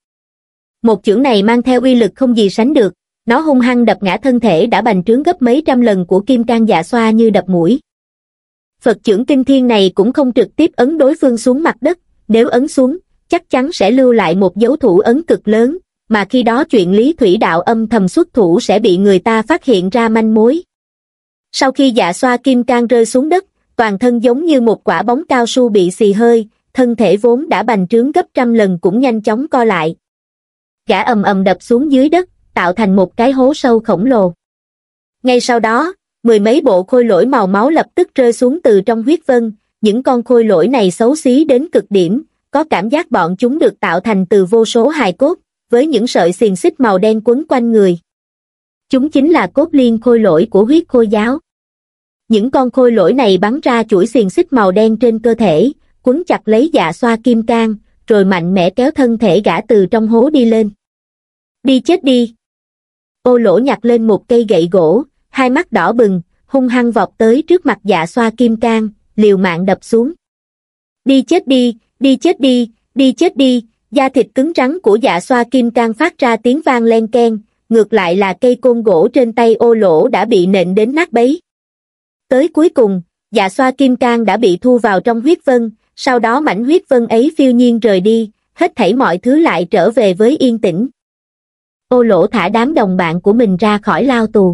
Một chưởng này mang theo uy lực không gì sánh được, nó hung hăng đập ngã thân thể đã bành trướng gấp mấy trăm lần của Kim Cang Dạ Xoa như đập mũi. Phật chưởng kinh thiên này cũng không trực tiếp ấn đối phương xuống mặt đất, nếu ấn xuống, chắc chắn sẽ lưu lại một dấu thủ ấn cực lớn, mà khi đó chuyện Lý Thủy Đạo âm thầm xuất thủ sẽ bị người ta phát hiện ra manh mối. Sau khi Dạ Xoa Kim Cang rơi xuống đất, toàn thân giống như một quả bóng cao su bị xì hơi, thân thể vốn đã bành trướng gấp trăm lần cũng nhanh chóng co lại. Gã ầm ầm đập xuống dưới đất, tạo thành một cái hố sâu khổng lồ. Ngay sau đó, mười mấy bộ khôi lỗi màu máu lập tức rơi xuống từ trong huyết vân, những con khôi lỗi này xấu xí đến cực điểm, có cảm giác bọn chúng được tạo thành từ vô số hài cốt, với những sợi xiềng xích màu đen quấn quanh người. Chúng chính là cốt liên khôi lỗi của huyết khôi giáo. Những con khôi lỗi này bắn ra chuỗi xiềng xích màu đen trên cơ thể, quấn chặt lấy Dạ Xoa Kim Cang, rồi mạnh mẽ kéo thân thể gã từ trong hố đi lên. Đi chết đi! Ô Lỗ nhặt lên một cây gậy gỗ, hai mắt đỏ bừng, hung hăng vọt tới trước mặt Dạ Xoa Kim Cang, liều mạng đập xuống. Đi chết đi, đi chết đi, đi chết đi! Da thịt cứng rắn của Dạ Xoa Kim Cang phát ra tiếng vang len keng, ngược lại là cây côn gỗ trên tay Ô Lỗ đã bị nện đến nát bấy. Tới cuối cùng, Dạ Xoa Kim Cang đã bị thu vào trong huyết vân, sau đó mảnh huyết vân ấy phiêu nhiên rời đi, hết thảy mọi thứ lại trở về với yên tĩnh. Ô Lỗ thả đám đồng bạn của mình ra khỏi lao tù.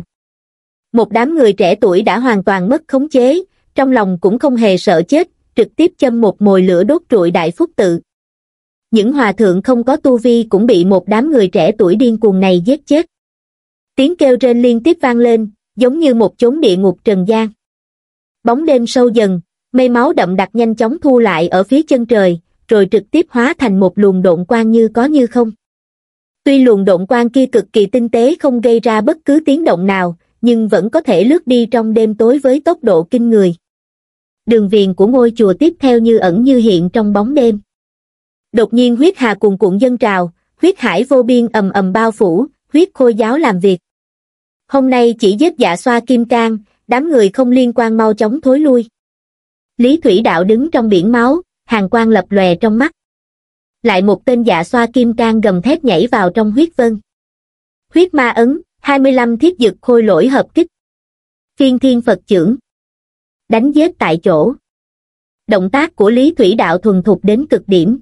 Một đám người trẻ tuổi đã hoàn toàn mất khống chế, trong lòng cũng không hề sợ chết, trực tiếp châm một mồi lửa đốt trụi Đại Phúc Tự. Những hòa thượng không có tu vi cũng bị một đám người trẻ tuổi điên cuồng này giết chết. Tiếng kêu rên liên tiếp vang lên, giống như một chốn địa ngục trần gian. Bóng đêm sâu dần, mây máu đậm đặc nhanh chóng thu lại ở phía chân trời, rồi trực tiếp hóa thành một luồng độn quang như có như không. Tuy luồng độn quang kia cực kỳ tinh tế không gây ra bất cứ tiếng động nào, nhưng vẫn có thể lướt đi trong đêm tối với tốc độ kinh người. Đường viền của ngôi chùa tiếp theo như ẩn như hiện trong bóng đêm. Đột nhiên huyết hà cuồn cuộn dâng trào, huyết hải vô biên ầm ầm bao phủ, huyết khôi giáo làm việc. Hôm nay chỉ giết Dạ Xoa Kim Cang, đám người không liên quan mau chóng thối lui. Lý Thủy Đạo đứng trong biển máu, hàn quang lập lòe trong mắt. Lại một tên Dạ Xoa Kim Cang gầm thét nhảy vào trong huyết vân. Huyết ma ấn, hai mươi lăm thiết dực khôi lỗi hợp kích. Phiên thiên Phật chưởng. Đánh giết tại chỗ. Động tác của Lý Thủy Đạo thuần thục đến cực điểm.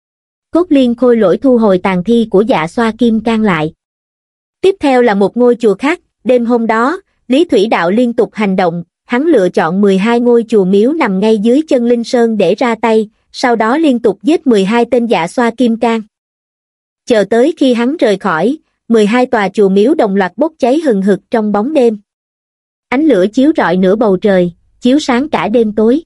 Cốt liên khôi lỗi thu hồi tàn thi của Dạ Xoa Kim Cang lại. Tiếp theo là một ngôi chùa khác, đêm hôm đó, Lý Thủy Đạo liên tục hành động, hắn lựa chọn mười hai ngôi chùa miếu nằm ngay dưới chân Linh Sơn để ra tay, sau đó liên tục giết mười hai tên Dạ Xoa Kim Cang. Chờ tới khi hắn rời khỏi, mười hai tòa chùa miếu đồng loạt bốc cháy hừng hực trong bóng đêm. Ánh lửa chiếu rọi nửa bầu trời, chiếu sáng cả đêm tối.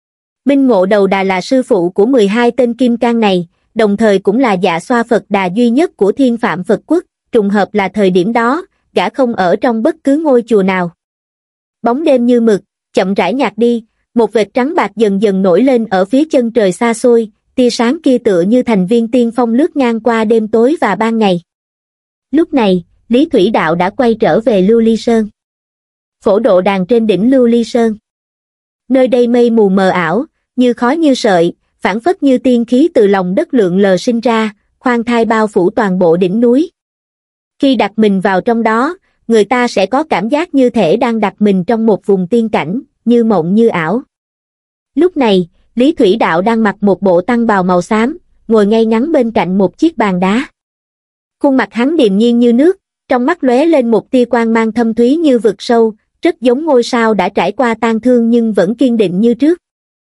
Minh Ngộ Đầu Đà là sư phụ của mười hai tên Kim Cang này, đồng thời cũng là Dạ Xoa Phật Đà duy nhất của Thiên Phạm Phật Quốc, trùng hợp là thời điểm đó, gã không ở trong bất cứ ngôi chùa nào. Bóng đêm như mực, chậm rãi nhạt đi, một vệt trắng bạc dần dần nổi lên ở phía chân trời xa xôi, tia sáng kia tựa như thành viên tiên phong lướt ngang qua đêm tối và ban ngày. Lúc này, Lý Thủy Đạo đã quay trở về Lưu Ly Sơn. Phổ Độ Đàn trên đỉnh Lưu Ly Sơn. Nơi đây mây mù mờ ảo, như khói như sợi, phảng phất như tiên khí từ lòng đất lượn lờ sinh ra, khoan thai bao phủ toàn bộ đỉnh núi. Khi đặt mình vào trong đó, người ta sẽ có cảm giác như thể đang đặt mình trong một vùng tiên cảnh, như mộng như ảo. Lúc này, Lý Thủy Đạo đang mặc một bộ tăng bào màu xám, ngồi ngay ngắn bên cạnh một chiếc bàn đá. Khuôn mặt hắn điềm nhiên như nước, trong mắt lóe lên một tia quang mang thâm thúy như vực sâu, rất giống ngôi sao đã trải qua tang thương nhưng vẫn kiên định như trước.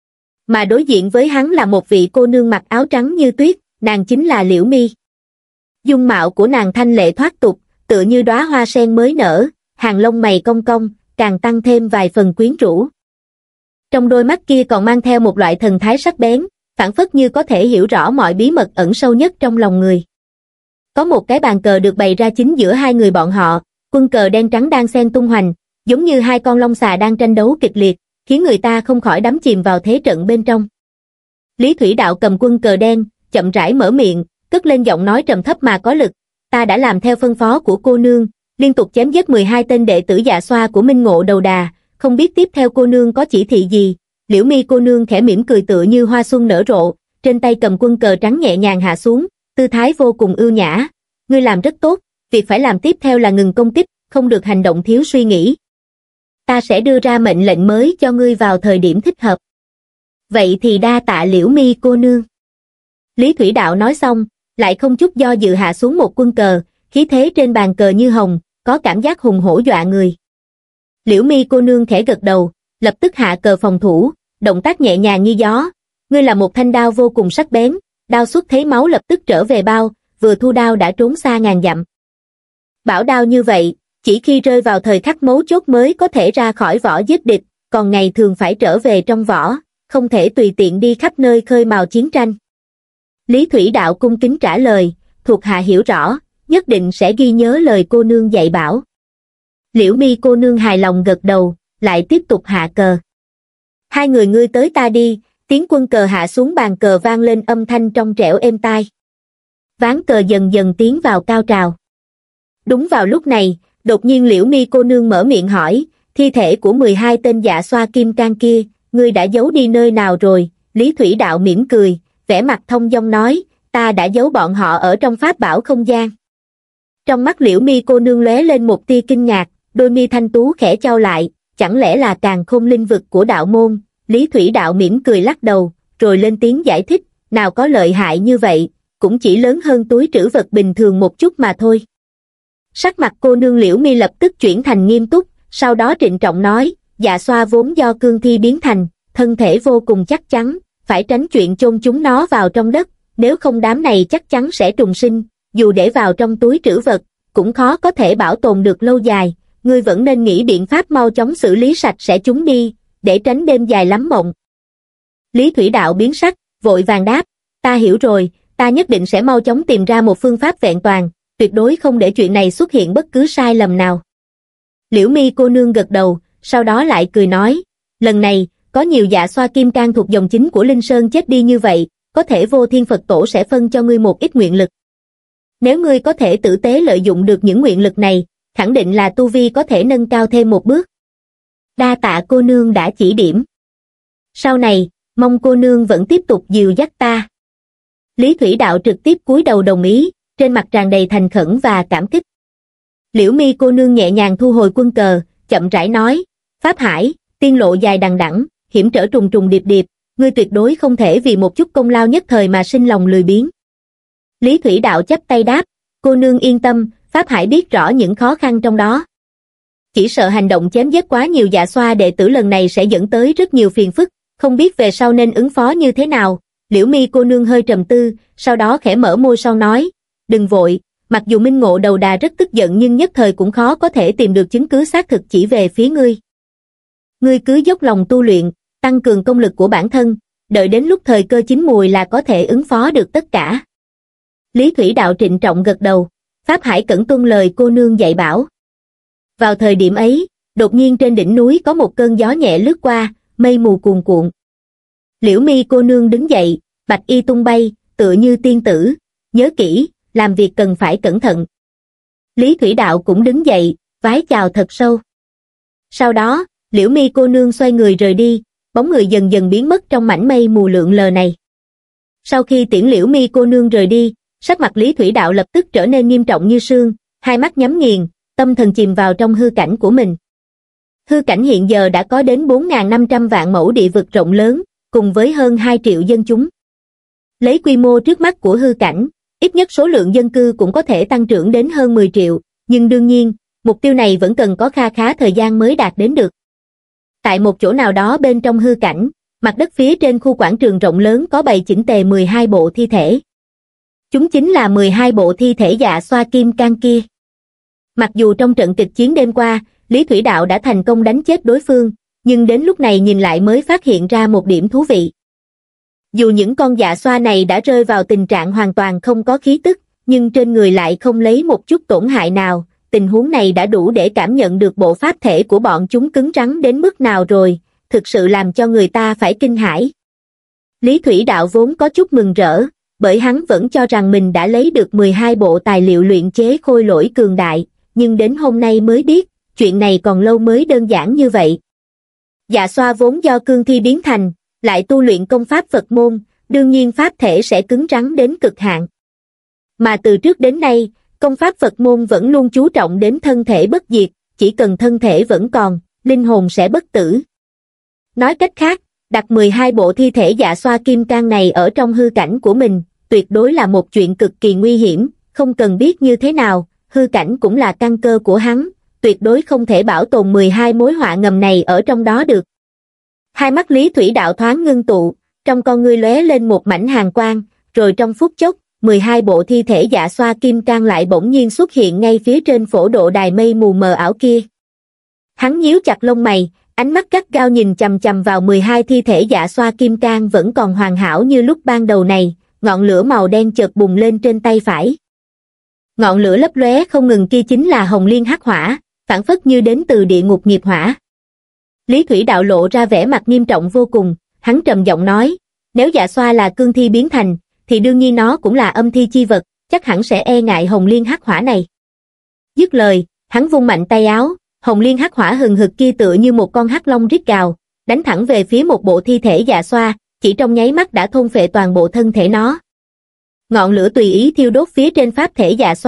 Mà đối diện với hắn là một vị cô nương mặc áo trắng như tuyết, nàng chính là Liễu Mi. Dung mạo của nàng thanh lệ thoát tục, tựa như đóa hoa sen mới nở, hàng lông mày cong cong, càng tăng thêm vài phần quyến rũ. Trong đôi mắt kia còn mang theo một loại thần thái sắc bén, phảng phất như có thể hiểu rõ mọi bí mật ẩn sâu nhất trong lòng người. Có một cái bàn cờ được bày ra chính giữa hai người bọn họ, quân cờ đen trắng đang xen tung hoành, giống như hai con long xà đang tranh đấu kịch liệt, khiến người ta không khỏi đắm chìm vào thế trận bên trong. Lý Thủy Đạo cầm quân cờ đen, chậm rãi mở miệng, cất lên giọng nói trầm thấp mà có lực, ta đã làm theo phân phó của cô nương, liên tục chém giết mười hai tên đệ tử Dạ Xoa của Minh Ngộ Đầu Đà, không biết tiếp theo cô nương có chỉ thị gì. Liễu Mi cô nương khẽ mỉm cười tựa như hoa xuân nở rộ, trên tay cầm quân cờ trắng nhẹ nhàng hạ xuống, tư thái vô cùng ưu nhã. Ngươi làm rất tốt, việc phải làm tiếp theo là ngừng công kích, không được hành động thiếu suy nghĩ. Ta sẽ đưa ra mệnh lệnh mới cho ngươi vào thời điểm thích hợp. Vậy thì đa tạ Liễu Mi cô nương. Lý Thủy Đạo nói xong, lại không chút do dự hạ xuống một quân cờ, khí thế trên bàn cờ như hồng, có cảm giác hùng hổ dọa người. Liễu Mi cô nương khẽ gật đầu, lập tức hạ cờ phòng thủ, động tác nhẹ nhàng như gió. Ngươi là một thanh đao vô cùng sắc bén, đao xuất thế máu lập tức trở về bao, vừa thu đao đã trốn xa ngàn dặm. Bảo đao như vậy, chỉ khi rơi vào thời khắc mấu chốt mới có thể ra khỏi vỏ giết địch, còn ngày thường phải trở về trong vỏ, không thể tùy tiện đi khắp nơi khơi mào chiến tranh. Lý Thủy Đạo cung kính trả lời, thuộc hạ hiểu rõ, nhất định sẽ ghi nhớ lời cô nương dạy bảo. Liễu Mi cô nương hài lòng gật đầu, lại tiếp tục hạ cờ. Hai người ngươi tới ta đi, tiếng quân cờ hạ xuống bàn cờ vang lên âm thanh trong trẻo êm tai. Ván cờ dần dần tiến vào cao trào. Đúng vào lúc này, đột nhiên Liễu Mi cô nương mở miệng hỏi, thi thể của mười hai tên Dạ Xoa Kim Cang kia, ngươi đã giấu đi nơi nào rồi? Lý Thủy Đạo mỉm cười, vẻ mặt thông dong nói, ta đã giấu bọn họ ở trong pháp bảo không gian. Trong mắt Liễu Mi cô nương lóe lên một tia kinh ngạc, đôi mi thanh tú khẽ chau lại, chẳng lẽ là càn khôn linh vực của đạo môn? Lý Thủy Đạo mỉm cười lắc đầu, rồi lên tiếng giải thích, nào có lợi hại như vậy, cũng chỉ lớn hơn túi trữ vật bình thường một chút mà thôi. Sắc mặt cô nương Liễu Mi lập tức chuyển thành nghiêm túc, sau đó trịnh trọng nói, dạ xoa vốn do cương thi biến thành, thân thể vô cùng chắc chắn, phải tránh chuyện chôn chúng nó vào trong đất, nếu không đám này chắc chắn sẽ trùng sinh, dù để vào trong túi trữ vật, cũng khó có thể bảo tồn được lâu dài, ngươi vẫn nên nghĩ biện pháp mau chóng xử lý sạch sẽ chúng đi, để tránh đêm dài lắm mộng. Lý Thủy Đạo biến sắc, vội vàng đáp, ta hiểu rồi, ta nhất định sẽ mau chóng tìm ra một phương pháp vẹn toàn, tuyệt đối không để chuyện này xuất hiện bất cứ sai lầm nào. Liễu Mi cô nương gật đầu, sau đó lại cười nói, lần này, có nhiều dạ xoa kim cang thuộc dòng chính của Linh Sơn chết đi như vậy, có thể Vô Thiên Phật Tổ sẽ phân cho ngươi một ít nguyện lực. Nếu ngươi có thể tử tế lợi dụng được những nguyện lực này, khẳng định là tu vi có thể nâng cao thêm một bước. Đa tạ cô nương đã chỉ điểm. Sau này, mong cô nương vẫn tiếp tục dìu dắt ta. Lý Thủy Đạo trực tiếp cúi đầu đồng ý, trên mặt tràn đầy thành khẩn và cảm kích. Liễu Mi cô nương nhẹ nhàng thu hồi quân cờ, chậm rãi nói, Pháp Hải, tiên lộ dài đằng đẵng, hiểm trở trùng trùng điệp điệp, ngươi tuyệt đối không thể vì một chút công lao nhất thời mà sinh lòng lười biếng. Lý Thủy Đạo chắp tay đáp, cô nương yên tâm, Pháp Hải biết rõ những khó khăn trong đó. Chỉ sợ hành động chém giết quá nhiều dạ xoa đệ tử lần này sẽ dẫn tới rất nhiều phiền phức, không biết về sau nên ứng phó như thế nào. Liễu Mi cô nương hơi trầm tư, sau đó khẽ mở môi son nói, đừng vội, mặc dù Minh Ngộ Đầu Đà rất tức giận nhưng nhất thời cũng khó có thể tìm được chứng cứ xác thực chỉ về phía ngươi. Ngươi cứ dốc lòng tu luyện, tăng cường công lực của bản thân, đợi đến lúc thời cơ chín mùi là có thể ứng phó được tất cả. Lý Thủy Đạo trịnh trọng gật đầu, Pháp Hải cẩn tuân lời cô nương dạy bảo. Vào thời điểm ấy, đột nhiên trên đỉnh núi có một cơn gió nhẹ lướt qua, mây mù cuồn cuộn. Liễu Mi cô nương đứng dậy, bạch y tung bay, tựa như tiên tử, nhớ kỹ, làm việc cần phải cẩn thận. Lý Thủy Đạo cũng đứng dậy, vái chào thật sâu. Sau đó, Liễu Mi cô nương xoay người rời đi, bóng người dần dần biến mất trong mảnh mây mù lượn lờ này. Sau khi tiễn Liễu Mi cô nương rời đi, sắc mặt Lý Thủy Đạo lập tức trở nên nghiêm trọng như sương, hai mắt nhắm nghiền, tâm thần chìm vào trong hư cảnh của mình. Hư cảnh hiện giờ đã có đến bốn nghìn năm trăm vạn mẫu địa vực rộng lớn, cùng với hơn hai triệu dân chúng. Lấy quy mô trước mắt của hư cảnh, ít nhất số lượng dân cư cũng có thể tăng trưởng đến hơn mười triệu, nhưng đương nhiên, mục tiêu này vẫn cần có kha khá thời gian mới đạt đến được. Tại một chỗ nào đó bên trong hư cảnh, mặt đất phía trên khu quảng trường rộng lớn có bày chỉnh tề mười hai bộ thi thể. Chúng chính là mười hai bộ thi thể dạ xoa kim cang kia. Mặc dù trong trận kịch chiến đêm qua, Lý Thủy Đạo đã thành công đánh chết đối phương, nhưng đến lúc này nhìn lại mới phát hiện ra một điểm thú vị. Dù những con dạ xoa này đã rơi vào tình trạng hoàn toàn không có khí tức, nhưng trên người lại không lấy một chút tổn hại nào, tình huống này đã đủ để cảm nhận được bộ pháp thể của bọn chúng cứng rắn đến mức nào rồi, thực sự làm cho người ta phải kinh hãi. Lý Thủy Đạo vốn có chút mừng rỡ, bởi hắn vẫn cho rằng mình đã lấy được mười hai bộ tài liệu luyện chế khôi lỗi cường đại, nhưng đến hôm nay mới biết, chuyện này còn lâu mới đơn giản như vậy. Dạ xoa vốn do cương thi biến thành, lại tu luyện công pháp Phật môn, đương nhiên pháp thể sẽ cứng rắn đến cực hạn. Mà từ trước đến nay, công pháp Phật môn vẫn luôn chú trọng đến thân thể bất diệt, chỉ cần thân thể vẫn còn, linh hồn sẽ bất tử. Nói cách khác, đặt mười hai bộ thi thể dạ xoa kim cang này ở trong hư cảnh của mình, tuyệt đối là một chuyện cực kỳ nguy hiểm, không cần biết như thế nào, hư cảnh cũng là căn cơ của hắn, tuyệt đối không thể bảo tồn mười hai mối họa ngầm này ở trong đó được. Hai mắt Lý Thủy Đạo thoáng ngưng tụ, trong con ngươi lóe lên một mảnh hàn quang, rồi trong phút chốc, mười hai bộ thi thể dạ xoa kim cang lại bỗng nhiên xuất hiện ngay phía trên phổ độ đài mây mù mờ ảo kia. Hắn nhíu chặt lông mày, ánh mắt gắt gao nhìn chằm chằm vào mười hai thi thể dạ xoa kim cang vẫn còn hoàn hảo như lúc ban đầu này, ngọn lửa màu đen chợt bùng lên trên tay phải. Ngọn lửa lấp lóe không ngừng kia chính là hồng liên hắc hỏa, phảng phất như đến từ địa ngục nghiệp hỏa. Lý Thủy Đạo lộ ra vẻ mặt nghiêm trọng vô cùng, hắn trầm giọng nói, nếu dạ xoa là cương thi biến thành, thì đương nhiên nó cũng là âm thi chi vật, chắc hẳn sẽ e ngại hồng liên hắc hỏa này. Dứt lời, hắn vung mạnh tay áo, hồng liên hắc hỏa hừng hực kia tựa như một con hắc long rít gào, đánh thẳng về phía một bộ thi thể dạ xoa, chỉ trong nháy mắt đã thôn phệ toàn bộ thân thể nó. Ngọn lửa tùy ý thiêu đốt phía trên pháp thể dạ xoa,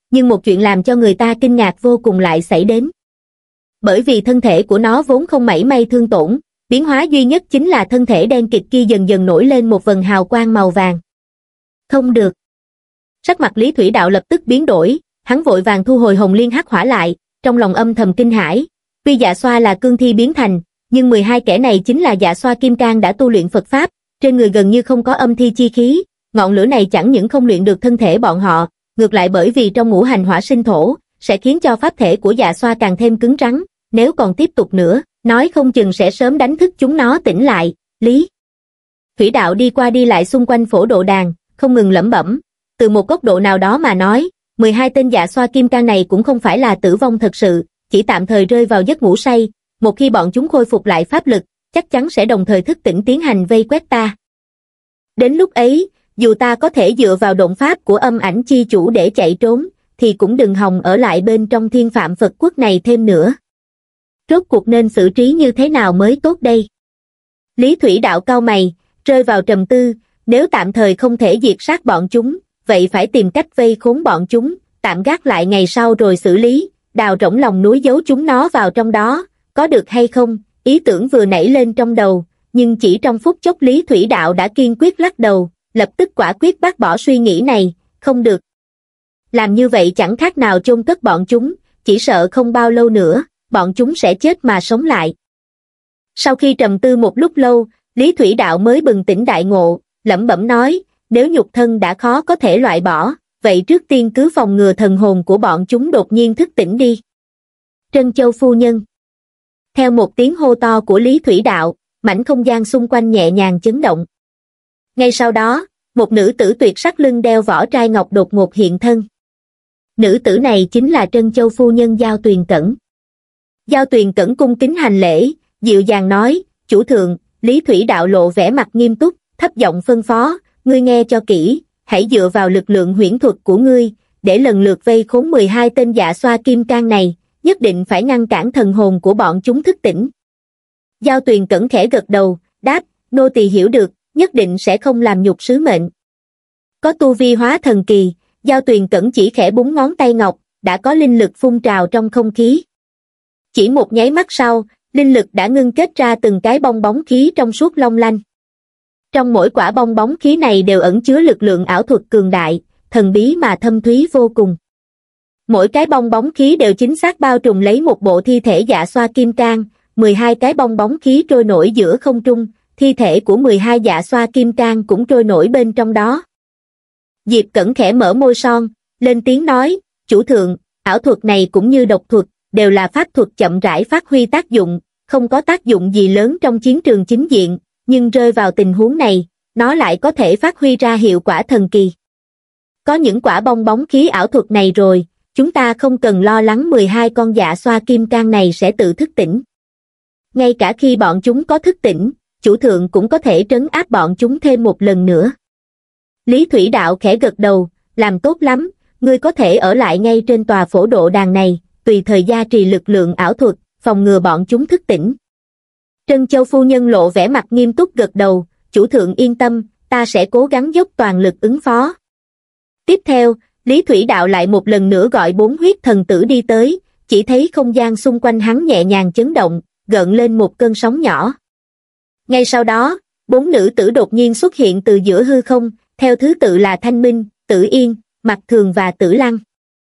nhưng một chuyện làm cho người ta kinh ngạc vô cùng lại xảy đến. Bởi vì thân thể của nó vốn không mảy may thương tổn, biến hóa duy nhất chính là thân thể đen kịt kia dần dần nổi lên một vầng hào quang màu vàng. Không được. Sắc mặt Lý Thủy Đạo lập tức biến đổi, hắn vội vàng thu hồi Hồng Liên Hắc Hỏa lại, trong lòng âm thầm kinh hãi. Tuy Dạ Xoa là cương thi biến thành, nhưng mười hai kẻ này chính là Dạ Xoa Kim Cang đã tu luyện Phật pháp, trên người gần như không có âm thi chi khí, ngọn lửa này chẳng những không luyện được thân thể bọn họ, ngược lại bởi vì trong ngũ hành hỏa sinh thổ, sẽ khiến cho pháp thể của Dạ Xoa càng thêm cứng rắn, nếu còn tiếp tục nữa, nói không chừng sẽ sớm đánh thức chúng nó tỉnh lại. Lý Thủy Đạo đi qua đi lại xung quanh phổ độ đàn, không ngừng lẩm bẩm, từ một góc độ nào đó mà nói, mười hai tên Dạ Xoa Kim Cang này cũng không phải là tử vong thật sự, chỉ tạm thời rơi vào giấc ngủ say, một khi bọn chúng khôi phục lại pháp lực, chắc chắn sẽ đồng thời thức tỉnh tiến hành vây quét ta. Đến lúc ấy, dù ta có thể dựa vào động pháp của âm ảnh chi chủ để chạy trốn, thì cũng đừng hòng ở lại bên trong thiên phạm Phật quốc này thêm nữa. Rốt cuộc nên xử trí như thế nào mới tốt đây? Lý Thủy Đạo cau mày, rơi vào trầm tư, nếu tạm thời không thể diệt sát bọn chúng, vậy phải tìm cách vây khốn bọn chúng, tạm gác lại ngày sau rồi xử lý, đào rỗng lòng núi giấu chúng nó vào trong đó, có được hay không? Ý tưởng vừa nảy lên trong đầu, nhưng chỉ trong phút chốc Lý Thủy Đạo đã kiên quyết lắc đầu, lập tức quả quyết bác bỏ suy nghĩ này, không được. Làm như vậy chẳng khác nào chôn cất bọn chúng, chỉ sợ không bao lâu nữa, bọn chúng sẽ chết mà sống lại. Sau khi trầm tư một lúc lâu, Lý Thủy Đạo mới bừng tỉnh đại ngộ, lẩm bẩm nói, nếu nhục thân đã khó có thể loại bỏ, vậy trước tiên cứ phòng ngừa thần hồn của bọn chúng đột nhiên thức tỉnh đi. Trân Châu phu nhân. Theo một tiếng hô to của Lý Thủy Đạo, mảnh không gian xung quanh nhẹ nhàng chấn động. Ngay sau đó, một nữ tử tuyệt sắc lưng đeo vỏ trai ngọc đột ngột hiện thân. Nữ tử này chính là Trân Châu phu nhân Giao Tuyền Cẩn. Giao Tuyền Cẩn cung kính hành lễ, dịu dàng nói, chủ thượng. Lý Thủy Đạo lộ vẻ mặt nghiêm túc, thấp giọng phân phó, ngươi nghe cho kỹ, hãy dựa vào lực lượng huyễn thuật của ngươi, để lần lượt vây khốn mười hai tên Dạ Xoa Kim Cang này, nhất định phải ngăn cản thần hồn của bọn chúng thức tỉnh. Giao Tuyền Cẩn khẽ gật đầu, đáp, nô tỳ hiểu được, nhất định sẽ không làm nhục sứ mệnh. Có tu vi hóa thần kỳ, Giao Tuyền Cẩn chỉ khẽ búng ngón tay ngọc, đã có linh lực phun trào trong không khí. Chỉ một nháy mắt sau, linh lực đã ngưng kết ra từng cái bong bóng khí trong suốt long lanh. Trong mỗi quả bong bóng khí này đều ẩn chứa lực lượng ảo thuật cường đại, thần bí mà thâm thúy vô cùng. Mỗi cái bong bóng khí đều chính xác bao trùm lấy một bộ thi thể Dạ Xoa Kim Cang, mười hai cái bong bóng khí trôi nổi giữa không trung, thi thể của mười hai Dạ Xoa Kim Cang cũng trôi nổi bên trong đó. Diệp Cẩn khẽ mở môi son, lên tiếng nói, chủ thượng, ảo thuật này cũng như độc thuật, đều là pháp thuật chậm rãi phát huy tác dụng, không có tác dụng gì lớn trong chiến trường chính diện, nhưng rơi vào tình huống này, nó lại có thể phát huy ra hiệu quả thần kỳ. Có những quả bong bóng khí ảo thuật này rồi, chúng ta không cần lo lắng mười hai con Dạ Xoa Kim Cang này sẽ tự thức tỉnh. Ngay cả khi bọn chúng có thức tỉnh, chủ thượng cũng có thể trấn áp bọn chúng thêm một lần nữa. Lý Thủy Đạo khẽ gật đầu, làm tốt lắm, ngươi có thể ở lại ngay trên tòa phổ độ đàn này, tùy thời gia trì lực lượng ảo thuật, phòng ngừa bọn chúng thức tỉnh. Trân Châu phu nhân lộ vẻ mặt nghiêm túc gật đầu, chủ thượng yên tâm, ta sẽ cố gắng dốc toàn lực ứng phó. Tiếp theo, Lý Thủy Đạo lại một lần nữa gọi bốn huyết thần tử đi tới, chỉ thấy không gian xung quanh hắn nhẹ nhàng chấn động, gợn lên một cơn sóng nhỏ. Ngay sau đó, bốn nữ tử đột nhiên xuất hiện từ giữa hư không, theo thứ tự là Thanh Minh, Tử Yên, Mặc Thường và Tử Lăng.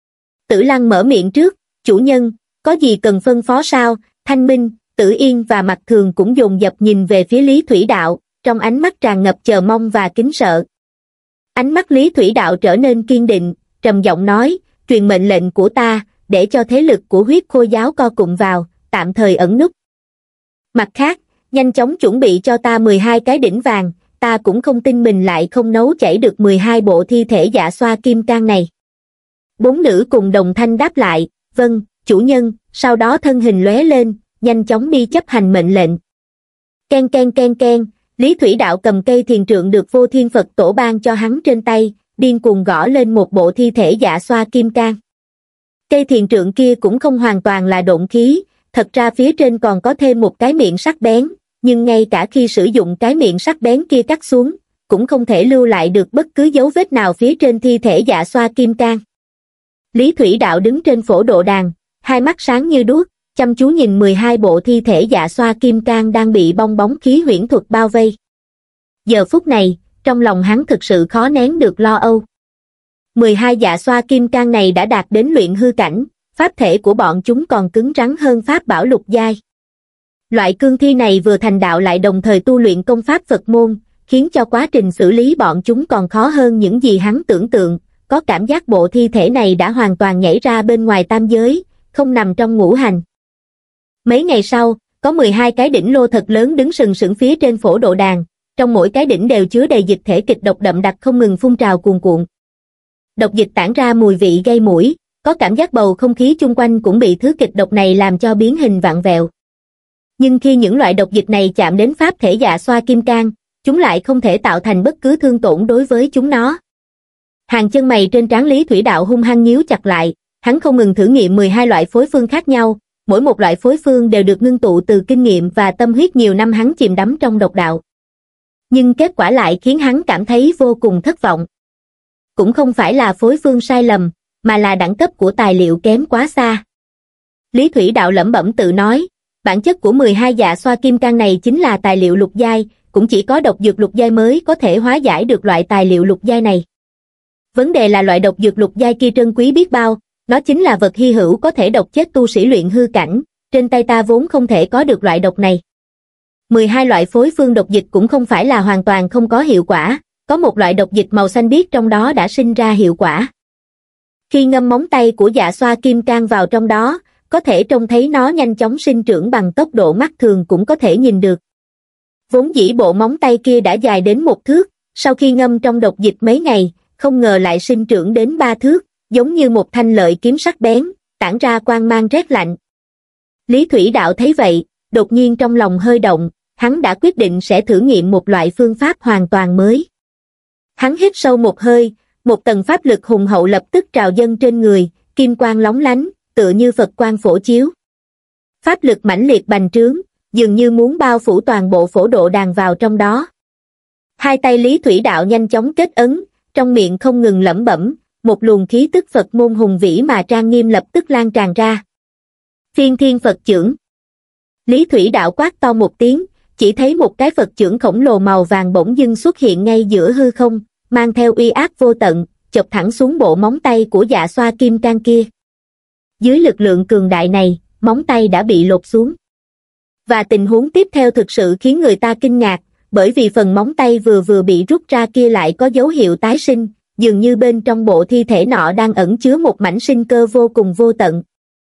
Tử Lăng mở miệng trước, chủ nhân, có gì cần phân phó sao? Thanh Minh, Tử Yên và Mặc Thường cũng dồn dập nhìn về phía Lý Thủy Đạo, trong ánh mắt tràn ngập chờ mong và kính sợ. Ánh mắt Lý Thủy Đạo trở nên kiên định, trầm giọng nói, truyền mệnh lệnh của ta, để cho thế lực của huyết khô giáo co cụm vào, tạm thời ẩn núp. Mặt khác, nhanh chóng chuẩn bị cho ta mười hai cái đỉnh vàng, ta cũng không tin mình lại không nấu chảy được mười hai bộ thi thể Dạ Xoa Kim Cang này. Bốn nữ cùng đồng thanh đáp lại, vâng, chủ nhân, sau đó thân hình lóe lên, nhanh chóng đi chấp hành mệnh lệnh. Ken ken ken ken, Lý Thủy Đạo cầm cây thiền trượng được Vô Thiên Phật tổ ban cho hắn trên tay, điên cuồng gõ lên một bộ thi thể Dạ Xoa Kim Cang. Cây thiền trượng kia cũng không hoàn toàn là độn khí, thật ra phía trên còn có thêm một cái miệng sắc bén, nhưng ngay cả khi sử dụng cái miệng sắc bén kia cắt xuống, cũng không thể lưu lại được bất cứ dấu vết nào phía trên thi thể Dạ Xoa Kim Cang. Lý Thủy Đạo đứng trên phổ độ đàn, hai mắt sáng như đuốc, chăm chú nhìn mười hai bộ thi thể dạ xoa kim cang đang bị bong bóng khí huyễn thuật bao vây. Giờ phút này, trong lòng hắn thực sự khó nén được lo âu. mười hai dạ xoa kim cang này đã đạt đến luyện hư cảnh, pháp thể của bọn chúng còn cứng rắn hơn pháp bảo lục giai. Loại cương thi này vừa thành đạo lại đồng thời tu luyện công pháp Phật môn, khiến cho quá trình xử lý bọn chúng còn khó hơn những gì hắn tưởng tượng, có cảm giác bộ thi thể này đã hoàn toàn nhảy ra bên ngoài tam giới, không nằm trong ngũ hành. Mấy ngày sau, có mười hai cái đỉnh lô thật lớn đứng sừng sững phía trên phổ độ đàn, trong mỗi cái đỉnh đều chứa đầy dịch thể kịch độc đậm đặc không ngừng phun trào cuồn cuộn. Độc dịch tản ra mùi vị gây mũi, có cảm giác bầu không khí chung quanh cũng bị thứ kịch độc này làm cho biến hình vặn vẹo. Nhưng khi những loại độc dịch này chạm đến pháp thể dạ xoa kim cang, chúng lại không thể tạo thành bất cứ thương tổn đối với chúng nó. Hàng chân mày trên trán Lý Thủy Đạo hung hăng nhíu chặt lại, hắn không ngừng thử nghiệm mười hai loại phối phương khác nhau, mỗi một loại phối phương đều được ngưng tụ từ kinh nghiệm và tâm huyết nhiều năm hắn chìm đắm trong độc đạo. Nhưng kết quả lại khiến hắn cảm thấy vô cùng thất vọng. Cũng không phải là phối phương sai lầm, mà là đẳng cấp của tài liệu kém quá xa. Lý Thủy Đạo lẩm bẩm tự nói, bản chất của mười hai dạ xoa kim cang này chính là tài liệu lục giai, cũng chỉ có độc dược lục giai mới có thể hóa giải được loại tài liệu lục giai này. Vấn đề là loại độc dược lục giai kia trân quý biết bao, nó chính là vật hy hữu có thể độc chết tu sĩ luyện hư cảnh, trên tay ta vốn không thể có được loại độc này. mười hai loại phối phương độc dịch cũng không phải là hoàn toàn không có hiệu quả, có một loại độc dịch màu xanh biếc trong đó đã sinh ra hiệu quả. Khi ngâm móng tay của dạ xoa kim cang vào trong đó, có thể trông thấy nó nhanh chóng sinh trưởng bằng tốc độ mắt thường cũng có thể nhìn được. Vốn dĩ bộ móng tay kia đã dài đến một thước, sau khi ngâm trong độc dịch mấy ngày, không ngờ lại sinh trưởng đến ba thước, giống như một thanh lợi kiếm sắc bén, tản ra quang mang rét lạnh. Lý Thủy Đạo thấy vậy, đột nhiên trong lòng hơi động, hắn đã quyết định sẽ thử nghiệm một loại phương pháp hoàn toàn mới. Hắn hít sâu một hơi, một tầng pháp lực hùng hậu lập tức trào dâng trên người, kim quang lóng lánh, tựa như Phật quang phổ chiếu. Pháp lực mãnh liệt bành trướng, dường như muốn bao phủ toàn bộ phổ độ đàn vào trong đó. Hai tay Lý Thủy Đạo nhanh chóng kết ấn, trong miệng không ngừng lẩm bẩm, một luồng khí tức Phật môn hùng vĩ mà trang nghiêm lập tức lan tràn ra. Phiên Thiên Phật Chưởng. Lý Thủy Đạo quát to một tiếng, chỉ thấy một cái Phật chưởng khổng lồ màu vàng bỗng dưng xuất hiện ngay giữa hư không, mang theo uy áp vô tận, chộp thẳng xuống bộ móng tay của dạ xoa kim cang kia. Dưới lực lượng cường đại này, móng tay đã bị lột xuống. Và tình huống tiếp theo thực sự khiến người ta kinh ngạc, bởi vì phần móng tay vừa vừa bị rút ra kia lại có dấu hiệu tái sinh, dường như bên trong bộ thi thể nọ đang ẩn chứa một mảnh sinh cơ vô cùng vô tận.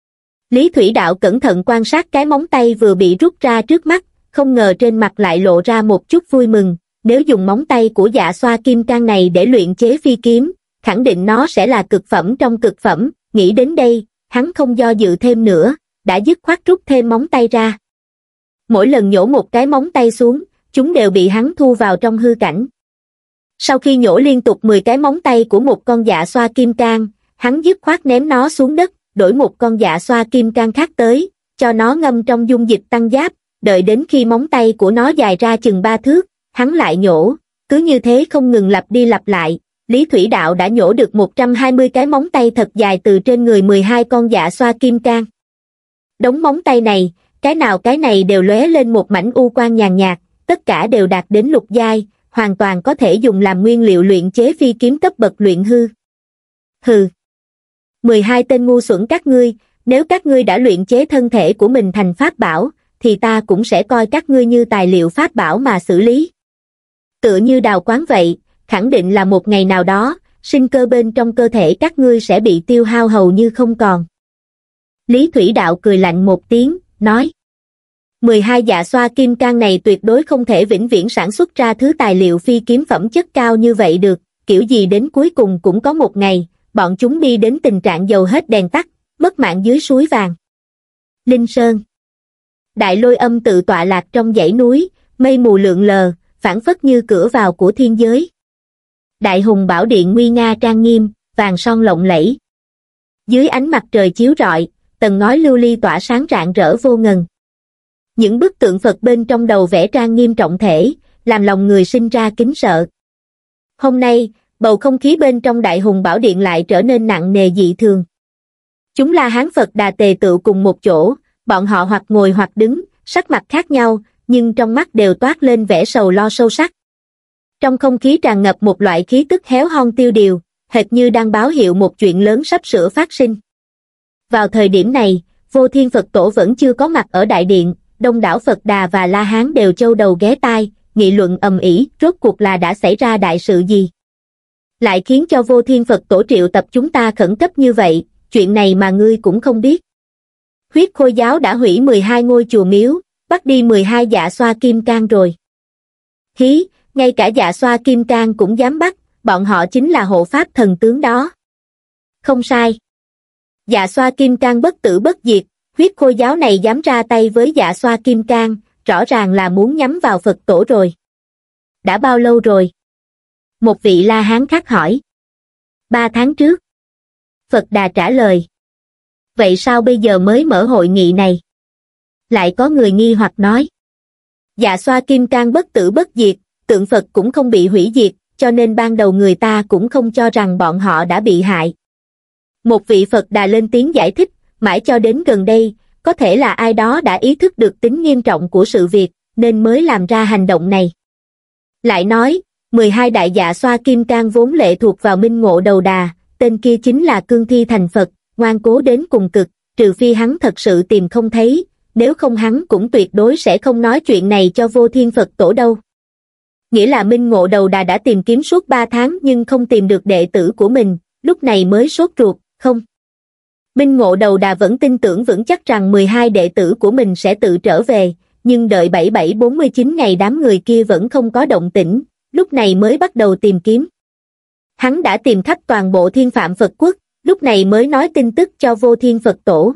Lý Thủy Đạo cẩn thận quan sát cái móng tay vừa bị rút ra trước mắt, không ngờ trên mặt lại lộ ra một chút vui mừng, nếu dùng móng tay của dạ xoa kim cang này để luyện chế phi kiếm, khẳng định nó sẽ là cực phẩm trong cực phẩm, nghĩ đến đây, hắn không do dự thêm nữa, đã dứt khoát rút thêm móng tay ra. Mỗi lần nhổ một cái móng tay xuống, chúng đều bị hắn thu vào trong hư cảnh. Sau khi nhổ liên tục mười cái móng tay của một con dạ xoa kim cang, hắn dứt khoát ném nó xuống đất, đổi một con dạ xoa kim cang khác tới, cho nó ngâm trong dung dịch tăng giáp, đợi đến khi móng tay của nó dài ra chừng ba thước, hắn lại nhổ, cứ như thế không ngừng lặp đi lặp lại. Lý Thủy Đạo đã nhổ được một trăm hai mươi cái móng tay thật dài từ trên người mười hai con dạ xoa kim cang. Đống móng tay này, cái nào cái này đều lóe lên một mảnh u quang nhàn nhạt, tất cả đều đạt đến lục giai, hoàn toàn có thể dùng làm nguyên liệu luyện chế phi kiếm cấp bậc luyện hư. Hừ. mười hai tên ngu xuẩn các ngươi, nếu các ngươi đã luyện chế thân thể của mình thành pháp bảo, thì ta cũng sẽ coi các ngươi như tài liệu pháp bảo mà xử lý. Tựa như đào quáng vậy, khẳng định là một ngày nào đó, sinh cơ bên trong cơ thể các ngươi sẽ bị tiêu hao hầu như không còn. Lý Thủy Đạo cười lạnh một tiếng, nói. mười hai dạ xoa kim cang này tuyệt đối không thể vĩnh viễn sản xuất ra thứ tài liệu phi kiếm phẩm chất cao như vậy được, kiểu gì đến cuối cùng cũng có một ngày, bọn chúng đi đến tình trạng dầu hết đèn tắt, mất mạng dưới suối vàng. Linh Sơn. Đại lôi âm tự tọa lạc trong dãy núi, mây mù lượn lờ, phảng phất như cửa vào của thiên giới. Đại hùng bảo điện nguy nga trang nghiêm, vàng son lộng lẫy. Dưới ánh mặt trời chiếu rọi, tầng ngói lưu ly tỏa sáng rạng rỡ vô ngần. Những bức tượng Phật bên trong đầu vẽ trang nghiêm trọng thể, làm lòng người sinh ra kính sợ. Hôm nay, bầu không khí bên trong Đại Hùng Bảo Điện lại trở nên nặng nề dị thường. Chúng La Hán Phật Đà tề tựu cùng một chỗ, bọn họ hoặc ngồi hoặc đứng, sắc mặt khác nhau, nhưng trong mắt đều toát lên vẻ sầu lo sâu sắc. Trong không khí tràn ngập một loại khí tức héo hon tiêu điều, hệt như đang báo hiệu một chuyện lớn sắp sửa phát sinh. Vào thời điểm này, Vô Thiên Phật Tổ vẫn chưa có mặt ở đại điện, đông đảo Phật Đà và La Hán đều châu đầu ghé tai, nghị luận ầm ĩ, rốt cuộc là đã xảy ra đại sự gì? Lại khiến cho Vô Thiên Phật Tổ triệu tập chúng ta khẩn cấp như vậy, chuyện này mà ngươi cũng không biết. Huyết Khôi giáo đã hủy mười hai ngôi chùa miếu, bắt đi mười hai dạ xoa kim cang rồi. Hí, ngay cả dạ xoa kim cang cũng dám bắt, bọn họ chính là hộ pháp thần tướng đó. Không sai. Dạ xoa kim cang bất tử bất diệt, Huyết Khôi giáo này dám ra tay với dạ xoa kim cang, rõ ràng là muốn nhắm vào Phật Tổ rồi. Đã bao lâu rồi? Một vị La Hán khác hỏi. Ba tháng trước. Phật Đà trả lời. Vậy sao bây giờ mới mở hội nghị này? Lại có người nghi hoặc nói. Dạ xoa kim cang bất tử bất diệt, tượng Phật cũng không bị hủy diệt, cho nên ban đầu người ta cũng không cho rằng bọn họ đã bị hại. Một vị Phật Đà lên tiếng giải thích, mãi cho đến gần đây, có thể là ai đó đã ý thức được tính nghiêm trọng của sự việc, nên mới làm ra hành động này. Lại nói, mười hai đại dạ xoa kim cang vốn lệ thuộc vào Minh Ngộ Đầu Đà, tên kia chính là cương thi thành Phật, ngoan cố đến cùng cực, trừ phi hắn thật sự tìm không thấy, nếu không hắn cũng tuyệt đối sẽ không nói chuyện này cho Vô Thiên Phật Tổ đâu. Nghĩa là Minh Ngộ Đầu Đà đã tìm kiếm suốt ba tháng nhưng không tìm được đệ tử của mình, lúc này mới sốt ruột, không? Minh Ngộ Đầu Đà vẫn tin tưởng vững chắc rằng mười hai đệ tử của mình sẽ tự trở về, nhưng đợi bảy bảy bốn mươi chín ngày đám người kia vẫn không có động tĩnh, lúc này mới bắt đầu tìm kiếm. Hắn đã tìm khắp toàn bộ Thiên Phạm Phật Quốc, lúc này mới nói tin tức cho Vô Thiên Phật Tổ.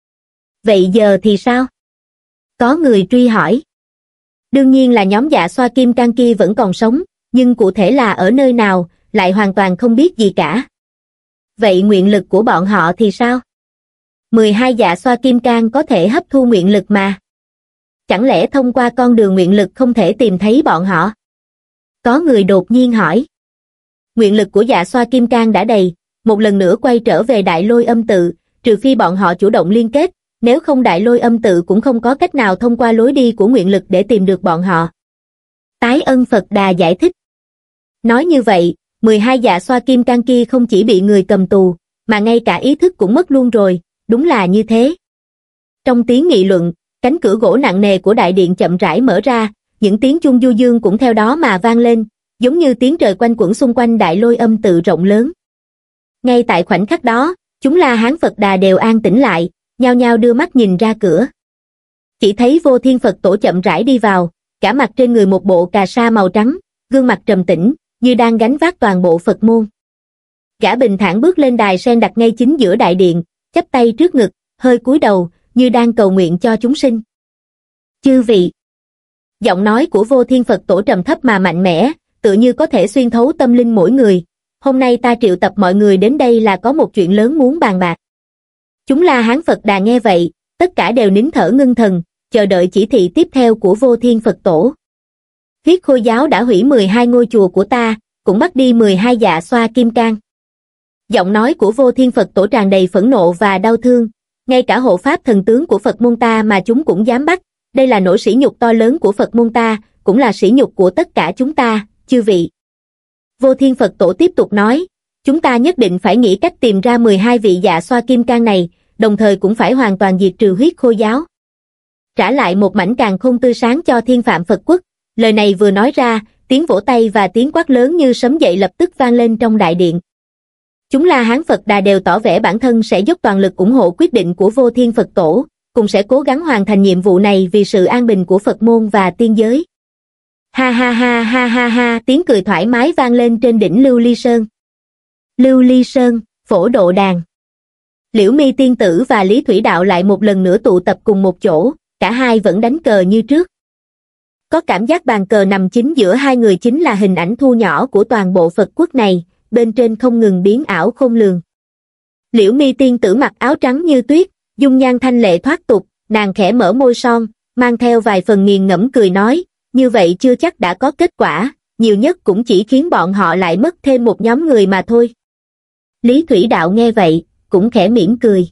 Vậy giờ thì sao? Có người truy hỏi. Đương nhiên là nhóm dạ xoa kim cang kia vẫn còn sống, nhưng cụ thể là ở nơi nào, lại hoàn toàn không biết gì cả. Vậy nguyện lực của bọn họ thì sao? mười hai dạ xoa kim cang có thể hấp thu nguyện lực mà. Chẳng lẽ thông qua con đường nguyện lực không thể tìm thấy bọn họ? Có người đột nhiên hỏi. Nguyện lực của dạ xoa kim cang đã đầy, một lần nữa quay trở về Đại Lôi Âm Tự, trừ phi bọn họ chủ động liên kết, nếu không Đại Lôi Âm Tự cũng không có cách nào thông qua lối đi của nguyện lực để tìm được bọn họ. Tái Ân Phật Đà giải thích. Nói như vậy, mười hai dạ xoa kim cang kia không chỉ bị người cầm tù, mà ngay cả ý thức cũng mất luôn rồi, đúng là như thế. Trong tiếng nghị luận, cánh cửa gỗ nặng nề của đại điện chậm rãi mở ra, những tiếng chuông du dương cũng theo đó mà vang lên, giống như tiếng trời quanh quẩn xung quanh Đại Lôi Âm Tự rộng lớn. Ngay tại khoảnh khắc đó, chúng La Hán Phật Đà đều an tĩnh lại, nhao nhao đưa mắt nhìn ra cửa. Chỉ thấy Vô Thiên Phật Tổ chậm rãi đi vào, cả mặt trên người một bộ cà sa màu trắng, gương mặt trầm tĩnh, như đang gánh vác toàn bộ Phật môn. Gã bình thản bước lên đài sen đặt ngay chính giữa đại điện, chắp tay trước ngực, hơi cúi đầu, như đang cầu nguyện cho chúng sinh. Chư vị. Giọng nói của Vô Thiên Phật Tổ trầm thấp mà mạnh mẽ, tựa như có thể xuyên thấu tâm linh mỗi người. Hôm nay ta triệu tập mọi người đến đây là có một chuyện lớn muốn bàn bạc. Chúng La Hán Phật Đà nghe vậy, tất cả đều nín thở ngưng thần, chờ đợi chỉ thị tiếp theo của Vô Thiên Phật Tổ. Huyết Khôi giáo đã hủy mười hai ngôi chùa của ta, cũng bắt đi mười hai dạ xoa kim cang. Giọng nói của Vô Thiên Phật Tổ tràn đầy phẫn nộ và đau thương, ngay cả hộ pháp thần tướng của Phật môn ta mà chúng cũng dám bắt, đây là nỗi sỉ nhục to lớn của Phật môn ta, cũng là sỉ nhục của tất cả chúng ta, chư vị. Vô Thiên Phật Tổ tiếp tục nói, chúng ta nhất định phải nghĩ cách tìm ra mười hai vị dạ xoa kim cang này, đồng thời cũng phải hoàn toàn diệt trừ Huyết Khôi giáo. Trả lại một mảnh càn khôn tươi sáng cho Thiên Phạm Phật Quốc. Lời này vừa nói ra, tiếng vỗ tay và tiếng quát lớn như sấm dậy lập tức vang lên trong đại điện. Chúng La Hán Phật Đà đều tỏ vẻ bản thân sẽ dốc toàn lực ủng hộ quyết định của Vô Thiên Phật Tổ, cùng sẽ cố gắng hoàn thành nhiệm vụ này vì sự an bình của Phật môn và tiên giới. Ha ha ha ha ha ha, tiếng cười thoải mái vang lên trên đỉnh Lưu Ly Sơn. Lưu Ly Sơn, Phổ Độ Đàn. Liễu Mi tiên tử và Lý Thủy Đạo lại một lần nữa tụ tập cùng một chỗ, cả hai vẫn đánh cờ như trước. Có cảm giác bàn cờ nằm chính giữa hai người chính là hình ảnh thu nhỏ của toàn bộ Phật quốc này, bên trên không ngừng biến ảo khôn lường. Liễu Mi tiên tử mặc áo trắng như tuyết, dung nhan thanh lệ thoát tục, nàng khẽ mở môi son, mang theo vài phần nghiền ngẫm cười nói, như vậy chưa chắc đã có kết quả, nhiều nhất cũng chỉ khiến bọn họ lại mất thêm một nhóm người mà thôi. Lý Thủy Đạo nghe vậy, cũng khẽ mỉm cười.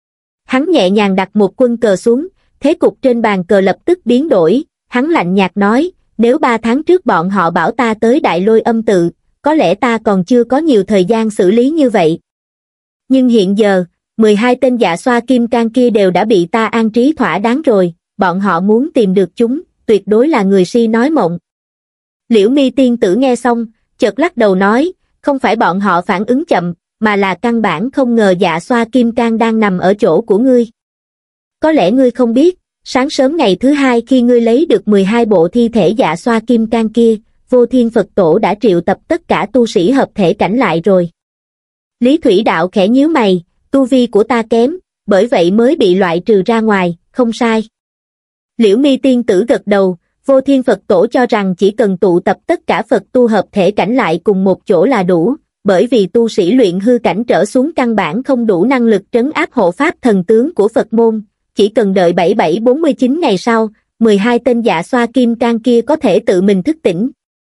Hắn nhẹ nhàng đặt một quân cờ xuống, thế cục trên bàn cờ lập tức biến đổi, hắn lạnh nhạt nói, nếu ba tháng trước bọn họ bảo ta tới Đại Lôi Âm Tự, có lẽ ta còn chưa có nhiều thời gian xử lý như vậy. Nhưng hiện giờ, mười hai tên dạ xoa kim cang kia đều đã bị ta an trí thỏa đáng rồi, bọn họ muốn tìm được chúng, tuyệt đối là người si nói mộng. Liễu Mi tiên tử nghe xong, chợt lắc đầu nói, không phải bọn họ phản ứng chậm, mà là căn bản không ngờ dạ xoa kim cang đang nằm ở chỗ của ngươi. Có lẽ ngươi không biết, sáng sớm ngày thứ hai khi ngươi lấy được mười hai bộ thi thể dạ xoa kim cang kia, Vô Thiên Phật Tổ đã triệu tập tất cả tu sĩ hợp thể cảnh lại rồi. Lý Thủy Đạo khẽ nhíu mày, tu vi của ta kém, bởi vậy mới bị loại trừ ra ngoài, không sai. Liễu Mi tiên tử gật đầu, Vô Thiên Phật Tổ cho rằng chỉ cần tụ tập tất cả Phật tu hợp thể cảnh lại cùng một chỗ là đủ, bởi vì tu sĩ luyện hư cảnh trở xuống căn bản không đủ năng lực trấn áp hộ pháp thần tướng của Phật môn, chỉ cần đợi bảy bảy bốn mươi chín ngày sau, mười hai tên dạ xoa kim cang kia có thể tự mình thức tỉnh.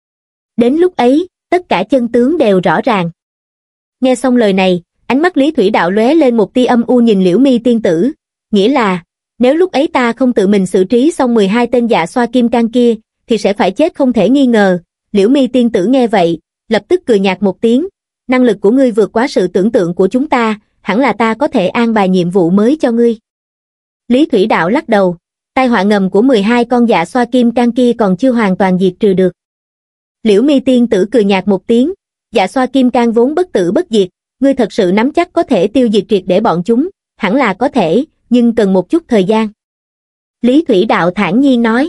Đến lúc ấy, tất cả chân tướng đều rõ ràng. Nghe xong lời này, ánh mắt Lý Thủy Đạo lóe lên một tia âm u nhìn Liễu Mi tiên tử, nghĩa là, nếu lúc ấy ta không tự mình xử trí xong mười hai tên dạ xoa kim cang kia, thì sẽ phải chết không thể nghi ngờ. Liễu Mi tiên tử nghe vậy, lập tức cười nhạt một tiếng, năng lực của ngươi vượt quá sự tưởng tượng của chúng ta, hẳn là ta có thể an bài nhiệm vụ mới cho ngươi. Lý Thủy Đạo lắc đầu, tai họa ngầm của mười hai con dạ xoa kim cang kia còn chưa hoàn toàn diệt trừ được. Liễu Mi tiên tử cười nhạt một tiếng, dạ xoa kim cang vốn bất tử bất diệt, ngươi thật sự nắm chắc có thể tiêu diệt triệt để bọn chúng, hẳn là có thể, nhưng cần một chút thời gian. Lý Thủy Đạo thản nhiên nói,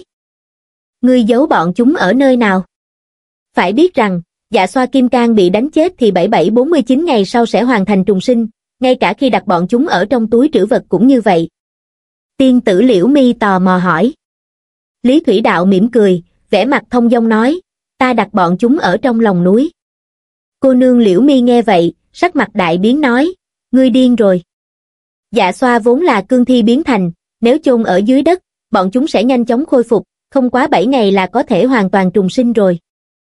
ngươi giấu bọn chúng ở nơi nào? Phải biết rằng, dạ xoa kim cang bị đánh chết thì bảy bảy bốn mươi chín ngày sau sẽ hoàn thành trùng sinh, ngay cả khi đặt bọn chúng ở trong túi trữ vật cũng như vậy. Tiên tử Liễu Mi tò mò hỏi. Lý Thủy Đạo mỉm cười, vẻ mặt thông dong nói, ta đặt bọn chúng ở trong lòng núi. Cô nương Liễu Mi nghe vậy, sắc mặt đại biến nói, ngươi điên rồi. Dạ xoa vốn là cương thi biến thành, nếu chôn ở dưới đất, bọn chúng sẽ nhanh chóng khôi phục, không quá bảy ngày là có thể hoàn toàn trùng sinh rồi.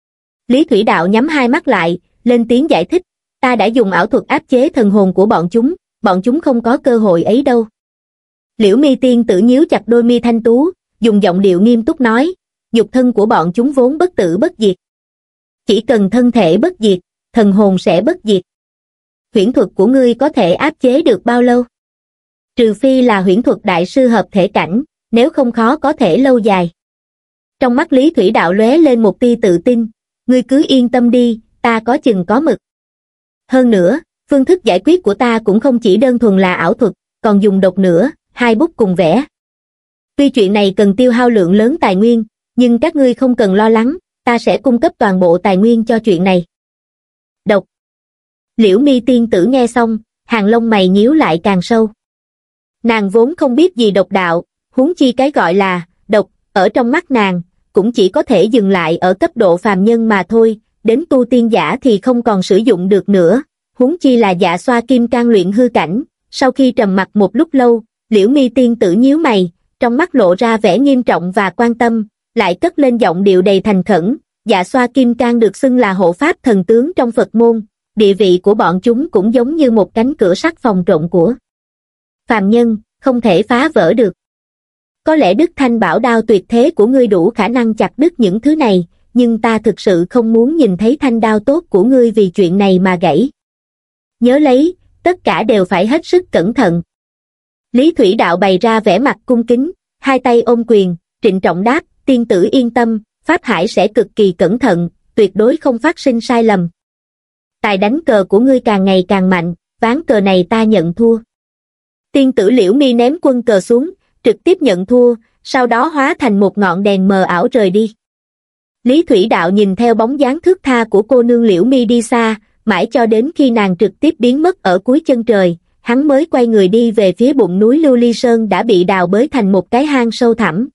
Lý Thủy Đạo nhắm hai mắt lại, lên tiếng giải thích, ta đã dùng ảo thuật áp chế thần hồn của bọn chúng, bọn chúng không có cơ hội ấy đâu. Liễu Mi tiên tử nhíu chặt đôi mi thanh tú, dùng giọng điệu nghiêm túc nói, nhục thân của bọn chúng vốn bất tử bất diệt. Chỉ cần thân thể bất diệt, thần hồn sẽ bất diệt. Huyễn thuật của ngươi có thể áp chế được bao lâu? Trừ phi là huyễn thuật đại sư hợp thể cảnh, nếu không khó có thể lâu dài. Trong mắt Lý Thủy Đạo lóe lên một tia tự tin, ngươi cứ yên tâm đi, ta có chừng có mực. Hơn nữa, phương thức giải quyết của ta cũng không chỉ đơn thuần là ảo thuật, còn dùng độc nữa, hai bút cùng vẽ. Tuy chuyện này cần tiêu hao lượng lớn tài nguyên, nhưng các ngươi không cần lo lắng, ta sẽ cung cấp toàn bộ tài nguyên cho chuyện này. Độc. Liễu Mi tiên tử nghe xong, hàng lông mày nhíu lại càng sâu. Nàng vốn không biết gì độc đạo, huống chi cái gọi là độc, ở trong mắt nàng, cũng chỉ có thể dừng lại ở cấp độ phàm nhân mà thôi, đến tu tiên giả thì không còn sử dụng được nữa, huống chi là dạ xoa kim cang luyện hư cảnh. Sau khi trầm mặc một lúc lâu, Liễu Mi tiên tử nhíu mày, trong mắt lộ ra vẻ nghiêm trọng và quan tâm, lại cất lên giọng điệu đầy thành khẩn, dạ xoa kim cang được xưng là hộ pháp thần tướng trong Phật môn, địa vị của bọn chúng cũng giống như một cánh cửa sắt phòng trộn của phàm nhân, không thể phá vỡ được. Có lẽ Đức Thanh Bảo đao tuyệt thế của ngươi đủ khả năng chặt đứt những thứ này, nhưng ta thực sự không muốn nhìn thấy thanh đao tốt của ngươi vì chuyện này mà gãy. Nhớ lấy, tất cả đều phải hết sức cẩn thận. Lý Thủy Đạo bày ra vẻ mặt cung kính, hai tay ôm quyền, trịnh trọng đáp, tiên tử yên tâm, Pháp Hải sẽ cực kỳ cẩn thận, tuyệt đối không phát sinh sai lầm. Tài đánh cờ của ngươi càng ngày càng mạnh, ván cờ này ta nhận thua. Tiên tử Liễu Mi ném quân cờ xuống, trực tiếp nhận thua, sau đó hóa thành một ngọn đèn mờ ảo rời đi. Lý Thủy Đạo nhìn theo bóng dáng thướt tha của cô nương Liễu Mi đi xa, mãi cho đến khi nàng trực tiếp biến mất ở cuối chân trời, hắn mới quay người đi về phía bụng núi Lưu Ly Sơn đã bị đào bới thành một cái hang sâu thẳm.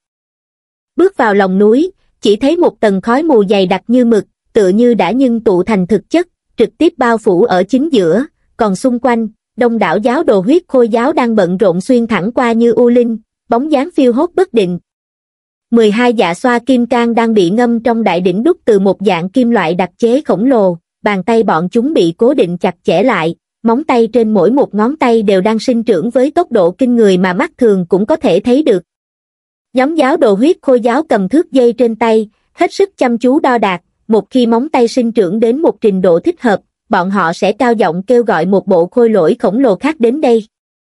Bước vào lòng núi, chỉ thấy một tầng khói mù dày đặc như mực, tựa như đã ngưng tụ thành thực chất, trực tiếp bao phủ ở chính giữa, còn xung quanh, đông đảo giáo đồ huyết khôi giáo đang bận rộn xuyên thẳng qua như u linh, bóng dáng phiêu hốt bất định. mười hai dạ xoa kim cang đang bị ngâm trong đại đỉnh đúc từ một dạng kim loại đặc chế khổng lồ, bàn tay bọn chúng bị cố định chặt chẽ lại, móng tay trên mỗi một ngón tay đều đang sinh trưởng với tốc độ kinh người mà mắt thường cũng có thể thấy được. Nhóm giáo đồ huyết khôi giáo cầm thước dây trên tay, hết sức chăm chú đo đạc, một khi móng tay sinh trưởng đến một trình độ thích hợp, bọn họ sẽ cao giọng kêu gọi một bộ khôi lỗi khổng lồ khác đến đây.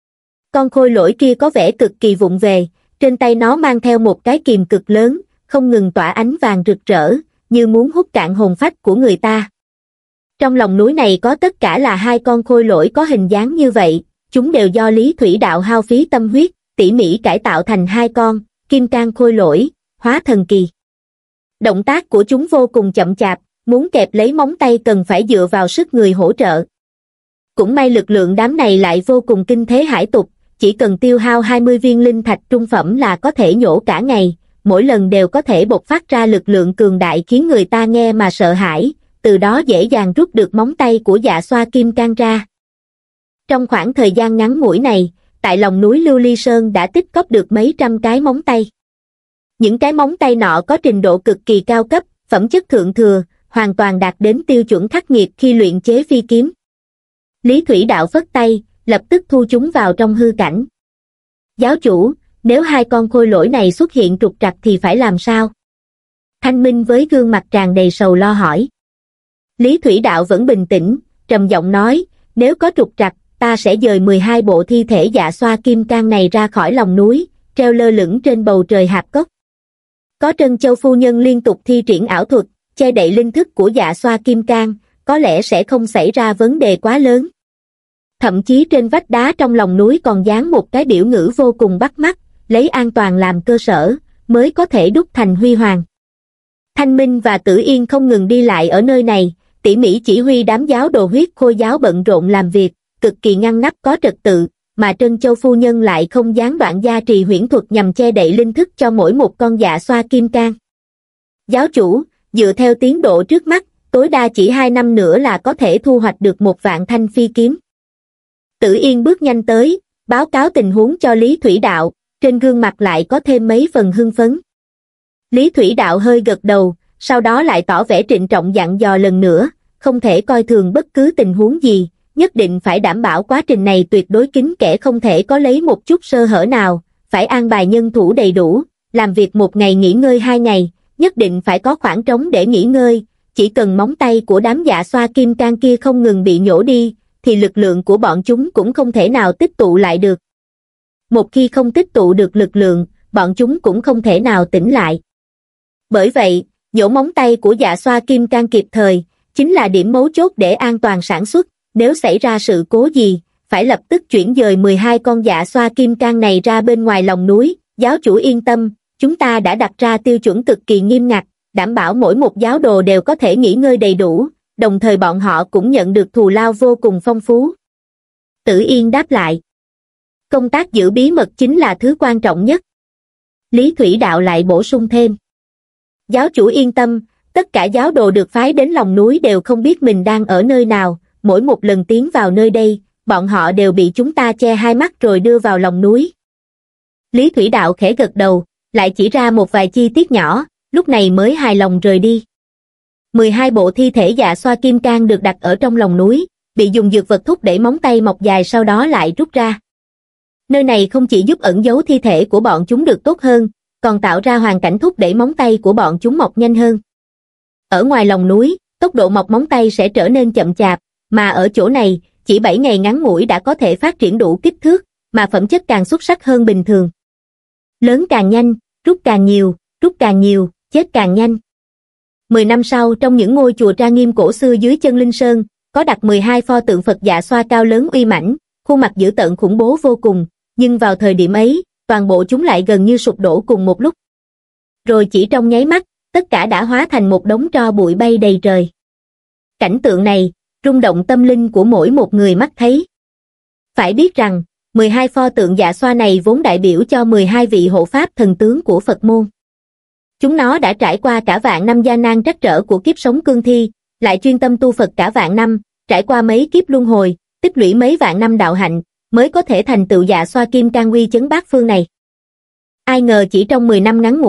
Con khôi lỗi kia có vẻ cực kỳ vụng về, trên tay nó mang theo một cái kìm cực lớn, không ngừng tỏa ánh vàng rực rỡ, như muốn hút cạn hồn phách của người ta. Trong lòng núi này có tất cả là hai con khôi lỗi có hình dáng như vậy, chúng đều do Lý Thủy Đạo hao phí tâm huyết, tỉ mỉ cải tạo thành hai con, kim cang khôi lỗi, hóa thần kỳ. Động tác của chúng vô cùng chậm chạp, muốn kẹp lấy móng tay cần phải dựa vào sức người hỗ trợ. Cũng may lực lượng đám này lại vô cùng kinh thế hải tục, chỉ cần tiêu hao hai mươi viên linh thạch trung phẩm là có thể nhổ cả ngày, mỗi lần đều có thể bộc phát ra lực lượng cường đại khiến người ta nghe mà sợ hãi, từ đó dễ dàng rút được móng tay của dạ xoa kim cang ra. Trong khoảng thời gian ngắn ngủi này, tại lòng núi Lưu Ly Sơn đã tích góp được mấy trăm cái móng tay. Những cái móng tay nọ có trình độ cực kỳ cao cấp, phẩm chất thượng thừa, hoàn toàn đạt đến tiêu chuẩn khắc nghiệt khi luyện chế phi kiếm. Lý Thủy Đạo phất tay, lập tức thu chúng vào trong hư cảnh. Giáo chủ, nếu hai con khôi lỗi này xuất hiện trục trặc thì phải làm sao? Thanh Minh với gương mặt tràn đầy sầu lo hỏi. Lý Thủy Đạo vẫn bình tĩnh, trầm giọng nói, nếu có trục trặc, ta sẽ dời mười hai bộ thi thể dạ xoa kim cang này ra khỏi lòng núi, treo lơ lửng trên bầu trời hạp cốc. Có Trân Châu phu nhân liên tục thi triển ảo thuật, che đậy linh thức của dạ xoa kim cang, có lẽ sẽ không xảy ra vấn đề quá lớn. Thậm chí trên vách đá trong lòng núi còn dán một cái biểu ngữ vô cùng bắt mắt, lấy an toàn làm cơ sở, mới có thể đúc thành huy hoàng. Thanh Minh và Tử Yên không ngừng đi lại ở nơi này, tỉ mỉ chỉ huy đám giáo đồ huyết khôi giáo bận rộn làm việc, cực kỳ ngăn nắp có trật tự, mà Trân Châu phu nhân lại không gián đoạn gia trì huyễn thuật nhằm che đậy linh thức cho mỗi một con dạ xoa kim cang. Giáo chủ, dựa theo tiến độ trước mắt, tối đa chỉ hai năm nữa là có thể thu hoạch được một vạn thanh phi kiếm. Tử Yên bước nhanh tới, báo cáo tình huống cho Lý Thủy Đạo, trên gương mặt lại có thêm mấy phần hưng phấn. Lý Thủy Đạo hơi gật đầu, sau đó lại tỏ vẻ trịnh trọng dặn dò lần nữa, không thể coi thường bất cứ tình huống gì, nhất định phải đảm bảo quá trình này tuyệt đối kín kẽ, không thể có lấy một chút sơ hở nào, phải an bài nhân thủ đầy đủ, làm việc một ngày nghỉ ngơi hai ngày, nhất định phải có khoảng trống để nghỉ ngơi, chỉ cần móng tay của đám dạ xoa kim cang kia không ngừng bị nhổ đi, thì lực lượng của bọn chúng cũng không thể nào tích tụ lại được. Một khi không tích tụ được lực lượng, bọn chúng cũng không thể nào tỉnh lại. Bởi vậy, nhổ móng tay của dạ xoa kim cang kịp thời, chính là điểm mấu chốt để an toàn sản xuất, nếu xảy ra sự cố gì, phải lập tức chuyển dời mười hai con dạ xoa kim cang này ra bên ngoài lòng núi. Giáo chủ yên tâm, chúng ta đã đặt ra tiêu chuẩn cực kỳ nghiêm ngặt, đảm bảo mỗi một giáo đồ đều có thể nghỉ ngơi đầy đủ, đồng thời bọn họ cũng nhận được thù lao vô cùng phong phú. Tử Yên đáp lại. Công tác giữ bí mật chính là thứ quan trọng nhất. Lý Thủy Đạo lại bổ sung thêm. Giáo chủ yên tâm, tất cả giáo đồ được phái đến lòng núi đều không biết mình đang ở nơi nào, mỗi một lần tiến vào nơi đây, bọn họ đều bị chúng ta che hai mắt rồi đưa vào lòng núi. Lý Thủy Đạo khẽ gật đầu, lại chỉ ra một vài chi tiết nhỏ, lúc này mới hài lòng rời đi. mười hai bộ thi thể dạ xoa kim cang được đặt ở trong lòng núi, bị dùng dược vật thúc đẩy móng tay mọc dài sau đó lại rút ra. Nơi này không chỉ giúp ẩn giấu thi thể của bọn chúng được tốt hơn, còn tạo ra hoàn cảnh thúc đẩy móng tay của bọn chúng mọc nhanh hơn. Ở ngoài lòng núi, tốc độ mọc móng tay sẽ trở nên chậm chạp, mà ở chỗ này, chỉ bảy ngày ngắn ngủi đã có thể phát triển đủ kích thước, mà phẩm chất càng xuất sắc hơn bình thường. Lớn càng nhanh, rút càng nhiều, rút càng nhiều, chết càng nhanh. Mười năm sau, trong những ngôi chùa trang nghiêm cổ xưa dưới chân Linh Sơn, có đặt mười hai pho tượng Phật dạ xoa cao lớn uy mãnh, khuôn mặt dữ tợn khủng bố vô cùng, nhưng vào thời điểm ấy, toàn bộ chúng lại gần như sụp đổ cùng một lúc. Rồi chỉ trong nháy mắt, tất cả đã hóa thành một đống tro bụi bay đầy trời. Cảnh tượng này, rung động tâm linh của mỗi một người mắt thấy. Phải biết rằng, mười hai pho tượng dạ xoa này vốn đại biểu cho mười hai vị hộ pháp thần tướng của Phật môn. Chúng nó đã trải qua cả vạn năm gian nan trắc trở của kiếp sống cương thi, lại chuyên tâm tu Phật cả vạn năm, trải qua mấy kiếp luân hồi, tích lũy mấy vạn năm đạo hạnh, mới có thể thành tựu dạ xoa kim cang uy chấn bát phương này. Ai ngờ chỉ trong mười năm ngắn ngủi,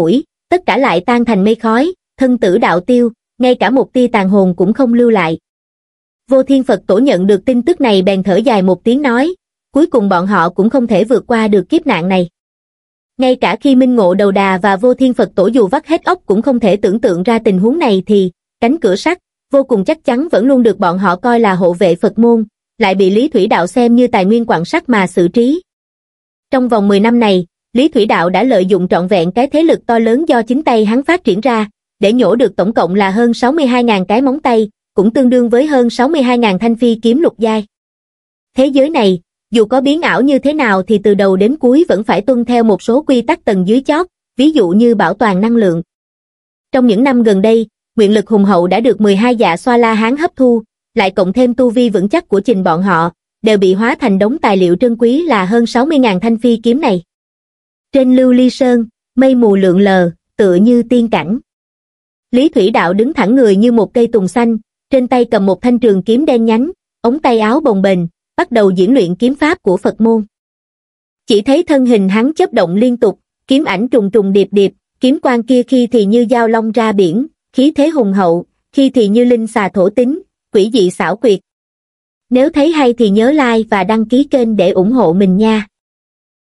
tất cả lại tan thành mây khói, thân tử đạo tiêu, ngay cả một tia tàn hồn cũng không lưu lại. Vô Thiên Phật Tổ nhận được tin tức này bèn thở dài một tiếng nói, cuối cùng bọn họ cũng không thể vượt qua được kiếp nạn này. Ngay cả khi Minh Ngộ Đầu Đà và Vô Thiên Phật Tổ dù vắt hết óc cũng không thể tưởng tượng ra tình huống này thì, cánh cửa sắt, vô cùng chắc chắn vẫn luôn được bọn họ coi là hộ vệ Phật môn, lại bị Lý Thủy Đạo xem như tài nguyên quặng sắt mà xử trí. Trong vòng mười năm này, Lý Thủy Đạo đã lợi dụng trọn vẹn cái thế lực to lớn do chính tay hắn phát triển ra, để nhổ được tổng cộng là hơn sáu mươi hai nghìn cái móng tay, cũng tương đương với hơn sáu mươi hai nghìn thanh phi kiếm lục giai. Thế giới này, dù có biến ảo như thế nào thì từ đầu đến cuối vẫn phải tuân theo một số quy tắc tầng dưới chót, ví dụ như bảo toàn năng lượng. Trong những năm gần đây, nguyện lực hùng hậu đã được mười hai dạ xoa la hán hấp thu, lại cộng thêm tu vi vững chắc của trình bọn họ, đều bị hóa thành đống tài liệu trân quý là hơn sáu mươi nghìn thanh phi kiếm này. Trên Lưu Ly Sơn, mây mù lượn lờ, tựa như tiên cảnh. Lý Thủy Đạo đứng thẳng người như một cây tùng xanh, trên tay cầm một thanh trường kiếm đen nhánh, ống tay áo bồng bềnh, bắt đầu diễn luyện kiếm pháp của Phật môn. Chỉ thấy thân hình hắn chớp động liên tục, kiếm ảnh trùng trùng điệp điệp, kiếm quang kia khi thì như dao long ra biển, khí thế hùng hậu, khi thì như linh xà thổ tính, quỷ dị xảo quyệt. Nếu thấy hay thì nhớ like và đăng ký kênh để ủng hộ mình nha.